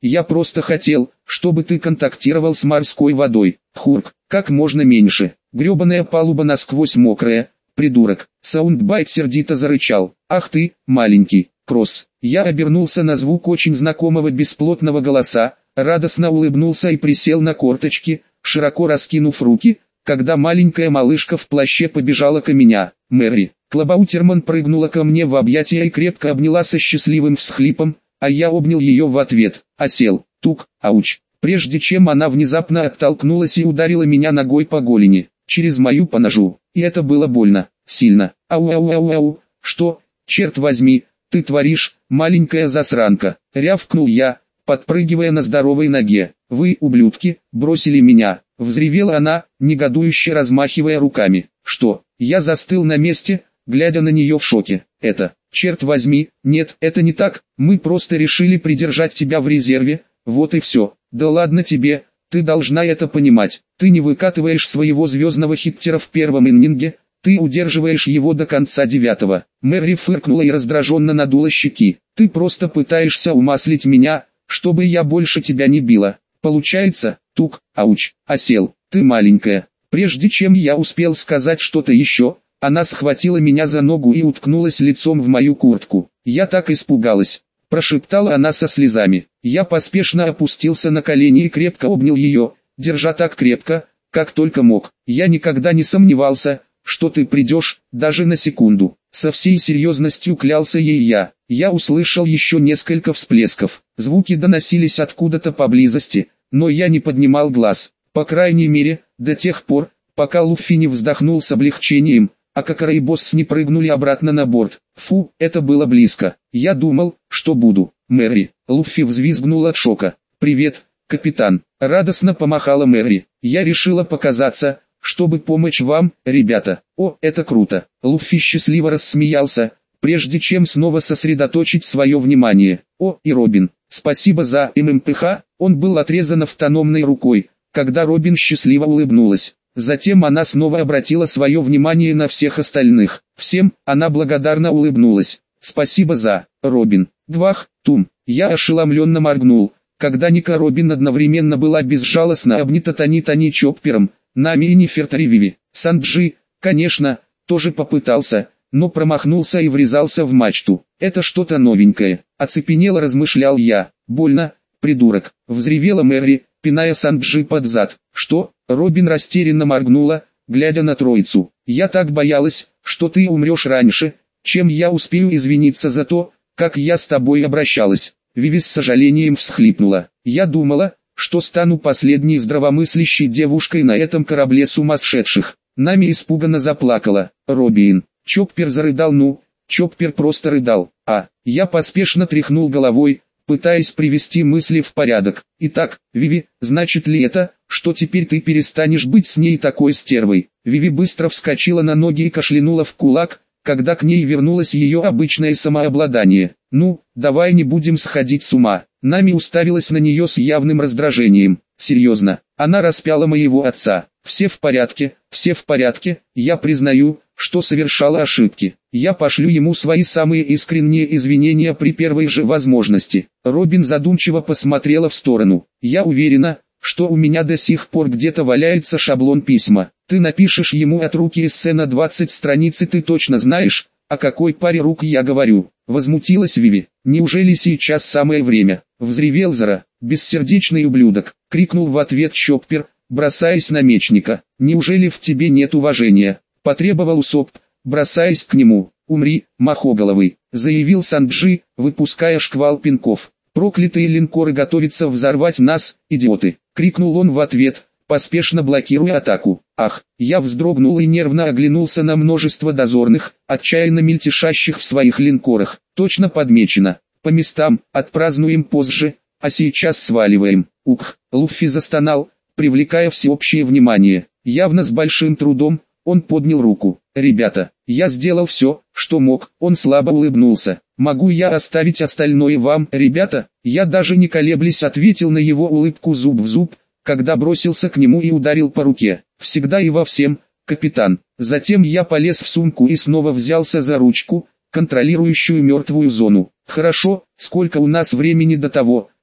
я просто хотел, чтобы ты контактировал с морской водой. Хурк, как можно меньше. Гребаная палуба насквозь мокрая. Придурок. Саундбайт сердито зарычал. Ах ты, маленький, Кросс. Я обернулся на звук очень знакомого бесплотного голоса, радостно улыбнулся и присел на корточки, широко раскинув руки, когда маленькая малышка в плаще побежала ко меня. Мэри. Клабаутерман прыгнула ко мне в объятия и крепко обняла со счастливым всхлипом, а я обнял ее в ответ. Осел. Тук, ауч. Прежде чем она внезапно оттолкнулась и ударила меня ногой по голени, через мою поножу. И это было больно, сильно. Ау-ау-ау-ау, что, черт возьми, ты творишь, маленькая засранка, рявкнул я, подпрыгивая на здоровой ноге. Вы, ублюдки, бросили меня, взревела она, негодующе размахивая руками. Что, я застыл на месте, глядя на нее в шоке. Это, черт возьми, нет, это не так, мы просто решили придержать тебя в резерве, вот и все. Да ладно тебе. Ты должна это понимать. Ты не выкатываешь своего звездного хиттера в первом иннинге, ты удерживаешь его до конца девятого. Мэри фыркнула и раздраженно надула щеки. Ты просто пытаешься умаслить меня, чтобы я больше тебя не била. Получается, тук, ауч, осел, ты маленькая. Прежде чем я успел сказать что-то еще, она схватила меня за ногу и уткнулась лицом в мою куртку. Я так испугалась. Прошептала она со слезами. Я поспешно опустился на колени и крепко обнял ее, держа так крепко, как только мог. Я никогда не сомневался, что ты придешь, даже на секунду. Со всей серьезностью клялся ей я. Я услышал еще несколько всплесков. Звуки доносились откуда-то поблизости, но я не поднимал глаз. По крайней мере, до тех пор, пока Луффи не вздохнул с облегчением, а Кокора и Босс не прыгнули обратно на борт. Фу, это было близко. Я думал, что буду. Мэри. Луффи взвизгнул от шока. «Привет, капитан». Радостно помахала Мэри. «Я решила показаться, чтобы помочь вам, ребята». «О, это круто». Луффи счастливо рассмеялся, прежде чем снова сосредоточить свое внимание. «О, и Робин. Спасибо за ММПХ». Он был отрезан автономной рукой, когда Робин счастливо улыбнулась. Затем она снова обратила свое внимание на всех остальных. Всем она благодарно улыбнулась. «Спасибо за, Робин». Гвах, тум. Я ошеломленно моргнул, когда Ника Робин одновременно была безжалостно обнята Тони-Тони Чоппером, нами и Нефертарививи. Санджи, конечно, тоже попытался, но промахнулся и врезался в мачту. Это что-то новенькое. Оцепенело размышлял я. Больно, придурок. Взревела Мэри, пиная Санджи под зад. Что? Робин растерянно моргнула, глядя на троицу. «Я так боялась, что ты умрешь раньше, чем я успею извиниться за то, как я с тобой обращалась». Виви с сожалением всхлипнула. «Я думала, что стану последней здравомыслящей девушкой на этом корабле сумасшедших». Нами испуганно заплакала. Робин. Чоппер зарыдал. Ну, Чоппер просто рыдал. А, я поспешно тряхнул головой, пытаясь привести мысли в порядок. «Итак, Виви, значит ли это, что теперь ты перестанешь быть с ней такой стервой?» Виви быстро вскочила на ноги и кашлянула в кулак, когда к ней вернулось ее обычное самообладание. «Ну, давай не будем сходить с ума». Нами уставилась на нее с явным раздражением. «Серьезно, она распяла моего отца. Все в порядке, все в порядке, я признаю, что совершала ошибки. Я пошлю ему свои самые искренние извинения при первой же возможности». Робин задумчиво посмотрела в сторону. «Я уверена, что у меня до сих пор где-то валяется шаблон письма. Ты напишешь ему от руки эссе на двадцать страниц, и ты точно знаешь, о какой паре рук я говорю». Возмутилась Виви. «Неужели сейчас самое время?» Взревел Зара. «Бессердечный ублюдок!» — крикнул в ответ Чоппер, бросаясь на мечника. «Неужели в тебе нет уважения?» — потребовал Усоп, бросаясь к нему. «Умри, махоголовый!» — заявил Санджи, выпуская шквал пинков. «Проклятые линкоры готовятся взорвать нас, идиоты!» — крикнул он в ответ, поспешно блокируя атаку. Ах, я вздрогнул и нервно оглянулся на множество дозорных, отчаянно мельтешащих в своих линкорах. Точно подмечено. По местам, отпразднуем позже, а сейчас сваливаем. Ух, Луффи застонал, привлекая всеобщее внимание. Явно с большим трудом, он поднял руку. «Ребята, я сделал все, что мог». Он слабо улыбнулся. «Могу я оставить остальное вам, ребята?» Я даже не колеблясь ответил на его улыбку зуб в зуб, когда бросился к нему и ударил по руке. «Всегда и во всем, капитан». Затем я полез в сумку и снова взялся за ручку, контролирующую мертвую зону. «Хорошо, сколько у нас времени до того,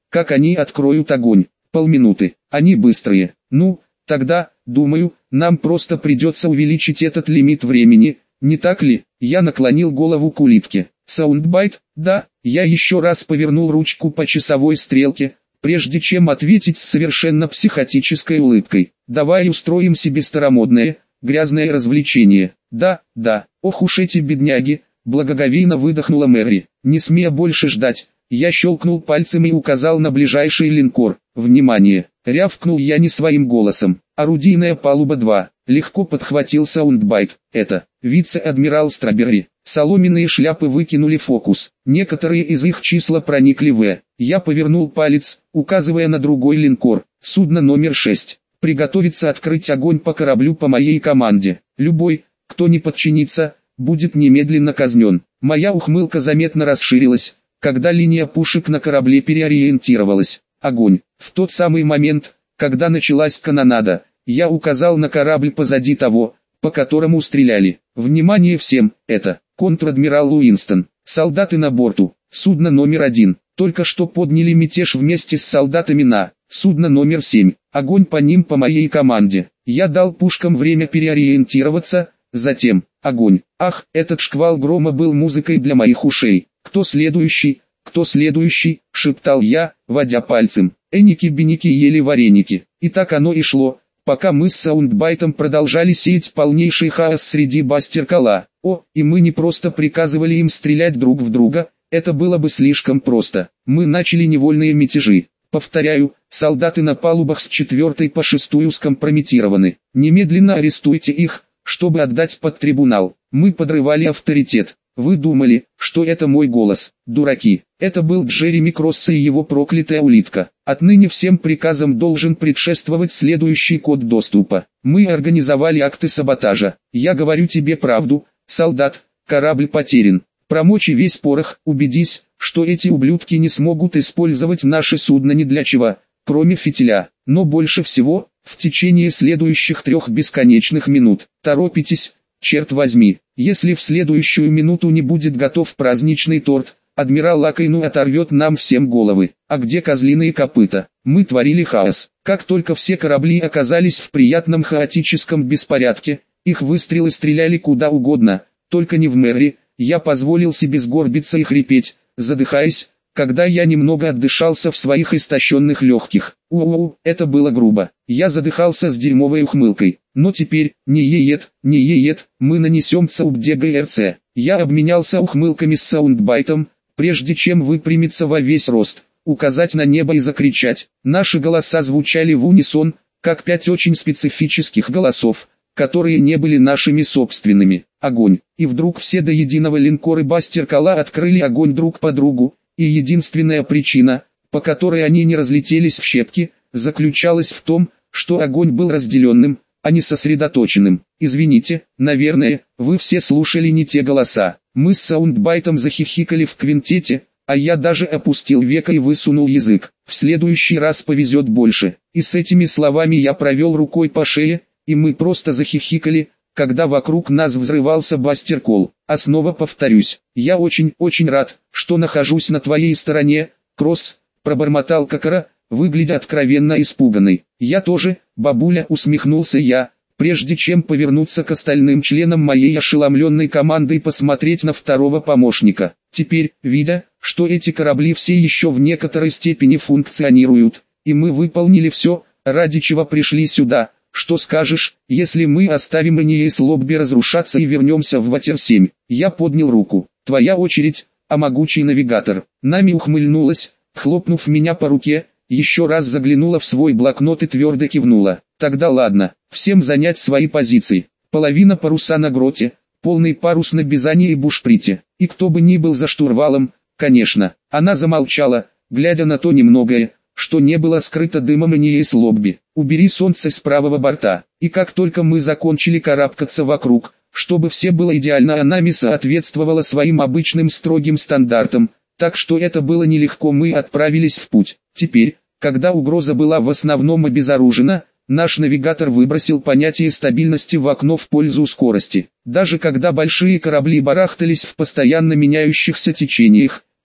как они откроют огонь. Полминуты. Они быстрые. Ну, тогда, думаю, нам просто придется увеличить этот лимит времени, не так ли? Я наклонил голову к улитке. Саундбайт, да, я еще раз повернул ручку по часовой стрелке, прежде чем ответить с совершенно психотической улыбкой. Давай устроим себе старомодное, грязное развлечение. Да, да, ох уж эти бедняги, благоговейно выдохнула Мэри. Не смея больше ждать, я щелкнул пальцем и указал на ближайший линкор. Внимание! Рявкнул я не своим голосом. Орудийная палуба два. Легко подхватил саундбайт. Это вице-адмирал Страберри. Соломенные шляпы выкинули фокус. Некоторые из их числа проникли в. Я повернул палец, указывая на другой линкор. Судно номер шесть. Приготовиться открыть огонь по кораблю по моей команде. Любой, кто не подчинится, будет немедленно казнен. Моя ухмылка заметно расширилась, когда линия пушек на корабле переориентировалась. Огонь. В тот самый момент, когда началась канонада, я указал на корабль позади того, по которому стреляли. Внимание всем, это контр-адмирал Уинстон. Солдаты на борту. Судно номер один. Только что подняли мятеж вместе с солдатами на судно номер семь. Огонь по ним по моей команде. Я дал пушкам время переориентироваться, затем огонь. Ах, этот шквал грома был музыкой для моих ушей. Кто следующий? Кто следующий? Шептал я, водя пальцем. Эники-беники ели вареники. И так оно и шло, пока мы с саундбайтом продолжали сеять полнейший хаос среди бастер-кола. О, и мы не просто приказывали им стрелять друг в друга, это было бы слишком просто. Мы начали невольные мятежи. Повторяю, солдаты на палубах с четвертой по шестую скомпрометированы. Немедленно арестуйте их, чтобы отдать под трибунал. Мы подрывали авторитет. Вы думали, что это мой голос, дураки. Это был Джереми Кросс и его проклятая улитка. Отныне всем приказам должен предшествовать следующий код доступа. Мы организовали акты саботажа. Я говорю тебе правду, солдат, корабль потерян. Промочи весь порох, убедись, что эти ублюдки не смогут использовать наше судно ни для чего, кроме фитиля. Но больше всего, в течение следующих трех бесконечных минут. Торопитесь, черт возьми. Если в следующую минуту не будет готов праздничный торт, адмирал Лакайну оторвет нам всем головы. А где козлиные копыта? Мы творили хаос. Как только все корабли оказались в приятном хаотическом беспорядке, их выстрелы стреляли куда угодно, только не в Мэри. Я позволил себе сгорбиться и хрипеть, задыхаясь, когда я немного отдышался в своих истощенных легких. У-у-у, это было грубо. Я задыхался с дерьмовой ухмылкой. Но теперь, не еет, не еет, мы нанесем ЦУБ-ДГРЦ. Я обменялся ухмылками с саундбайтом, прежде чем выпрямиться во весь рост, указать на небо и закричать. Наши голоса звучали в унисон, как пять очень специфических голосов, которые не были нашими собственными. Огонь. И вдруг все до единого линкоры бастер-кола открыли огонь друг по другу, и единственная причина, по которой они не разлетелись в щепки, заключалась в том, что огонь был разделенным, а не сосредоточенным. Извините, наверное, вы все слушали не те голоса. Мы с саундбайтом захихикали в квинтете, а я даже опустил веко и высунул язык. В следующий раз повезет больше. И с этими словами я провел рукой по шее, и мы просто захихикали, когда вокруг нас взрывался бастер-кол. А снова повторюсь, я очень-очень рад, что нахожусь на твоей стороне, Кросс, пробормотал Кокора, выглядя откровенно испуганной. Я тоже, бабуля, усмехнулся я, прежде чем повернуться к остальным членам моей ошеломленной команды и посмотреть на второго помощника. Теперь, видя, что эти корабли все еще в некоторой степени функционируют, и мы выполнили все, ради чего пришли сюда. Что скажешь, если мы оставим Эниэс Лобби разрушаться и вернемся в Ватер семь? Я поднял руку. Твоя очередь, а могучий навигатор. Нами ухмыльнулась, хлопнув меня по руке, еще раз заглянула в свой блокнот и твердо кивнула. Тогда ладно, всем занять свои позиции. Половина паруса на гроте, полный парус на Бизане и Бушприте. И кто бы ни был за штурвалом, конечно. Она замолчала, глядя на то немногое, что не было скрыто дымом Эниэс Лобби. Убери солнце с правого борта. И как только мы закончили карабкаться вокруг, чтобы все было идеально, она ми соответствовала своим обычным строгим стандартам, так что это было нелегко, мы отправились в путь. Теперь, когда угроза была в основном обезоружена, наш навигатор выбросил понятие стабильности в окно в пользу скорости. Даже когда большие корабли барахтались в постоянно меняющихся течениях,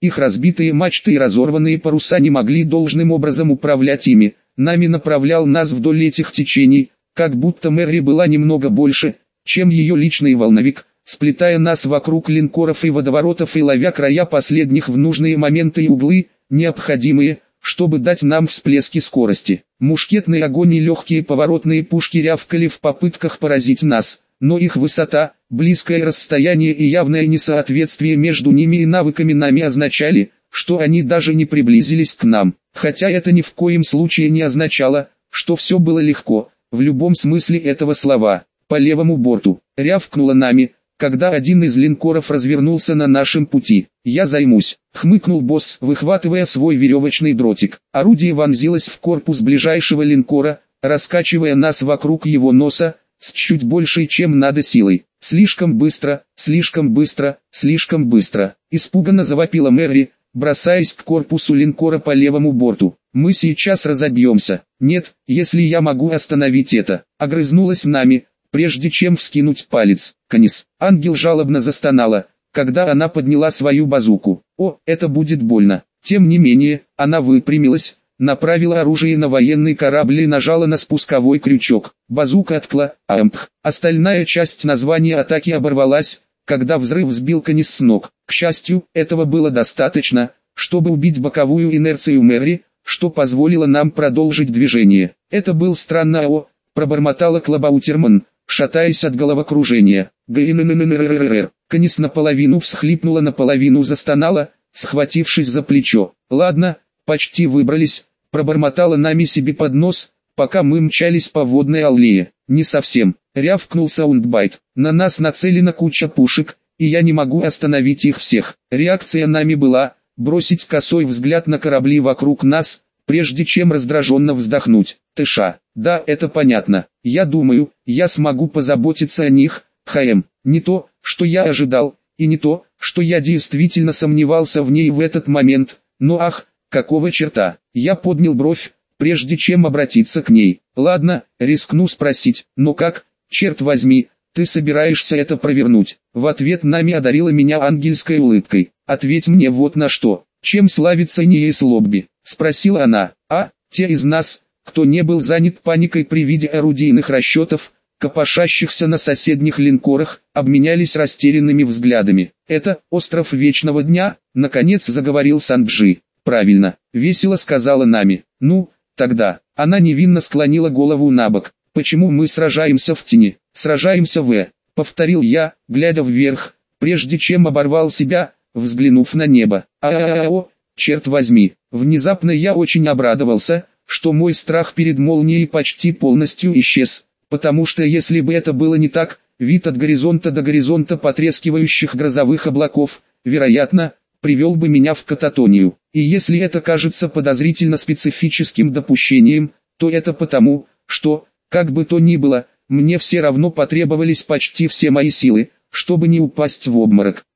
Их разбитые мачты и разорванные паруса не могли должным образом управлять ими. Нами направлял нас вдоль этих течений, как будто Мэри была немного больше, чем ее личный волновик, сплетая нас вокруг линкоров и водоворотов и ловя края последних в нужные моменты и углы, необходимые, чтобы дать нам всплески скорости. Мушкетный огонь и легкие поворотные пушки рявкали в попытках поразить нас, но их высота, близкое расстояние и явное несоответствие между ними и навыками нами означали, что они даже не приблизились к нам. Хотя это ни в коем случае не означало, что все было легко, в любом смысле этого слова. По левому борту рявкнуло нами, когда один из линкоров развернулся на нашем пути. «Я займусь», — хмыкнул босс, выхватывая свой веревочный дротик. Орудие вонзилось в корпус ближайшего линкора, раскачивая нас вокруг его носа, с чуть большей чем надо силой. «Слишком быстро, слишком быстро, слишком быстро», — испуганно завопила Мэри, бросаясь к корпусу линкора по левому борту. «Мы сейчас разобьемся». «Нет, если я могу остановить это», — огрызнулась нами, прежде чем вскинуть палец. «Канис». Ангел жалобно застонала, когда она подняла свою базуку. «О, это будет больно». Тем не менее, она выпрямилась, направила оружие на военный корабль и нажала на спусковой крючок. Базука откла, ампх. Остальная часть названия атаки оборвалась, когда взрыв сбил Канис с ног. К счастью, этого было достаточно, чтобы убить боковую инерцию Мэри, что позволило нам продолжить движение. «Это был странно АО», пробормотала Клабаутерман, шатаясь от головокружения. «ГНННРРРР». Канис наполовину всхлипнула, наполовину застонала, схватившись за плечо. «Ладно, почти выбрались», пробормотала нами себе под нос, пока мы мчались по водной аллее. «Не совсем», рявкнул Саундбайт. «На нас нацелена куча пушек, и я не могу остановить их всех». Реакция нами была бросить косой взгляд на корабли вокруг нас, прежде чем раздраженно вздохнуть. «Тыша, да, это понятно. Я думаю, я смогу позаботиться о них, ХМ. Не то, что я ожидал, и не то, что я действительно сомневался в ней в этот момент, но ах, какого черта?» Я поднял бровь, прежде чем обратиться к ней. «Ладно, рискну спросить, но как, черт возьми, ты собираешься это провернуть?» В ответ нами одарила меня ангельской улыбкой. «Ответь мне вот на что. Чем славится Ниэс Лобби?» — спросила она. «А, те из нас, кто не был занят паникой при виде орудийных расчетов, копошащихся на соседних линкорах, обменялись растерянными взглядами. «Это остров Вечного Дня», — наконец заговорил Санджи. «Правильно», — весело сказала нами. «Ну, тогда». Она невинно склонила голову набок. «Почему мы сражаемся в тени?» «Сражаемся в...» — повторил я, глядя вверх, прежде чем оборвал себя, взглянув на небо. «А-а-а-о, черт возьми». Внезапно я очень обрадовался, что мой страх перед молнией почти полностью исчез, потому что если бы это было не так, вид от горизонта до горизонта потрескивающих грозовых облаков, вероятно, привел бы меня в кататонию. И если это кажется подозрительно специфическим допущением, то это потому, что, как бы то ни было, мне все равно потребовались почти все мои силы, чтобы не упасть в обморок.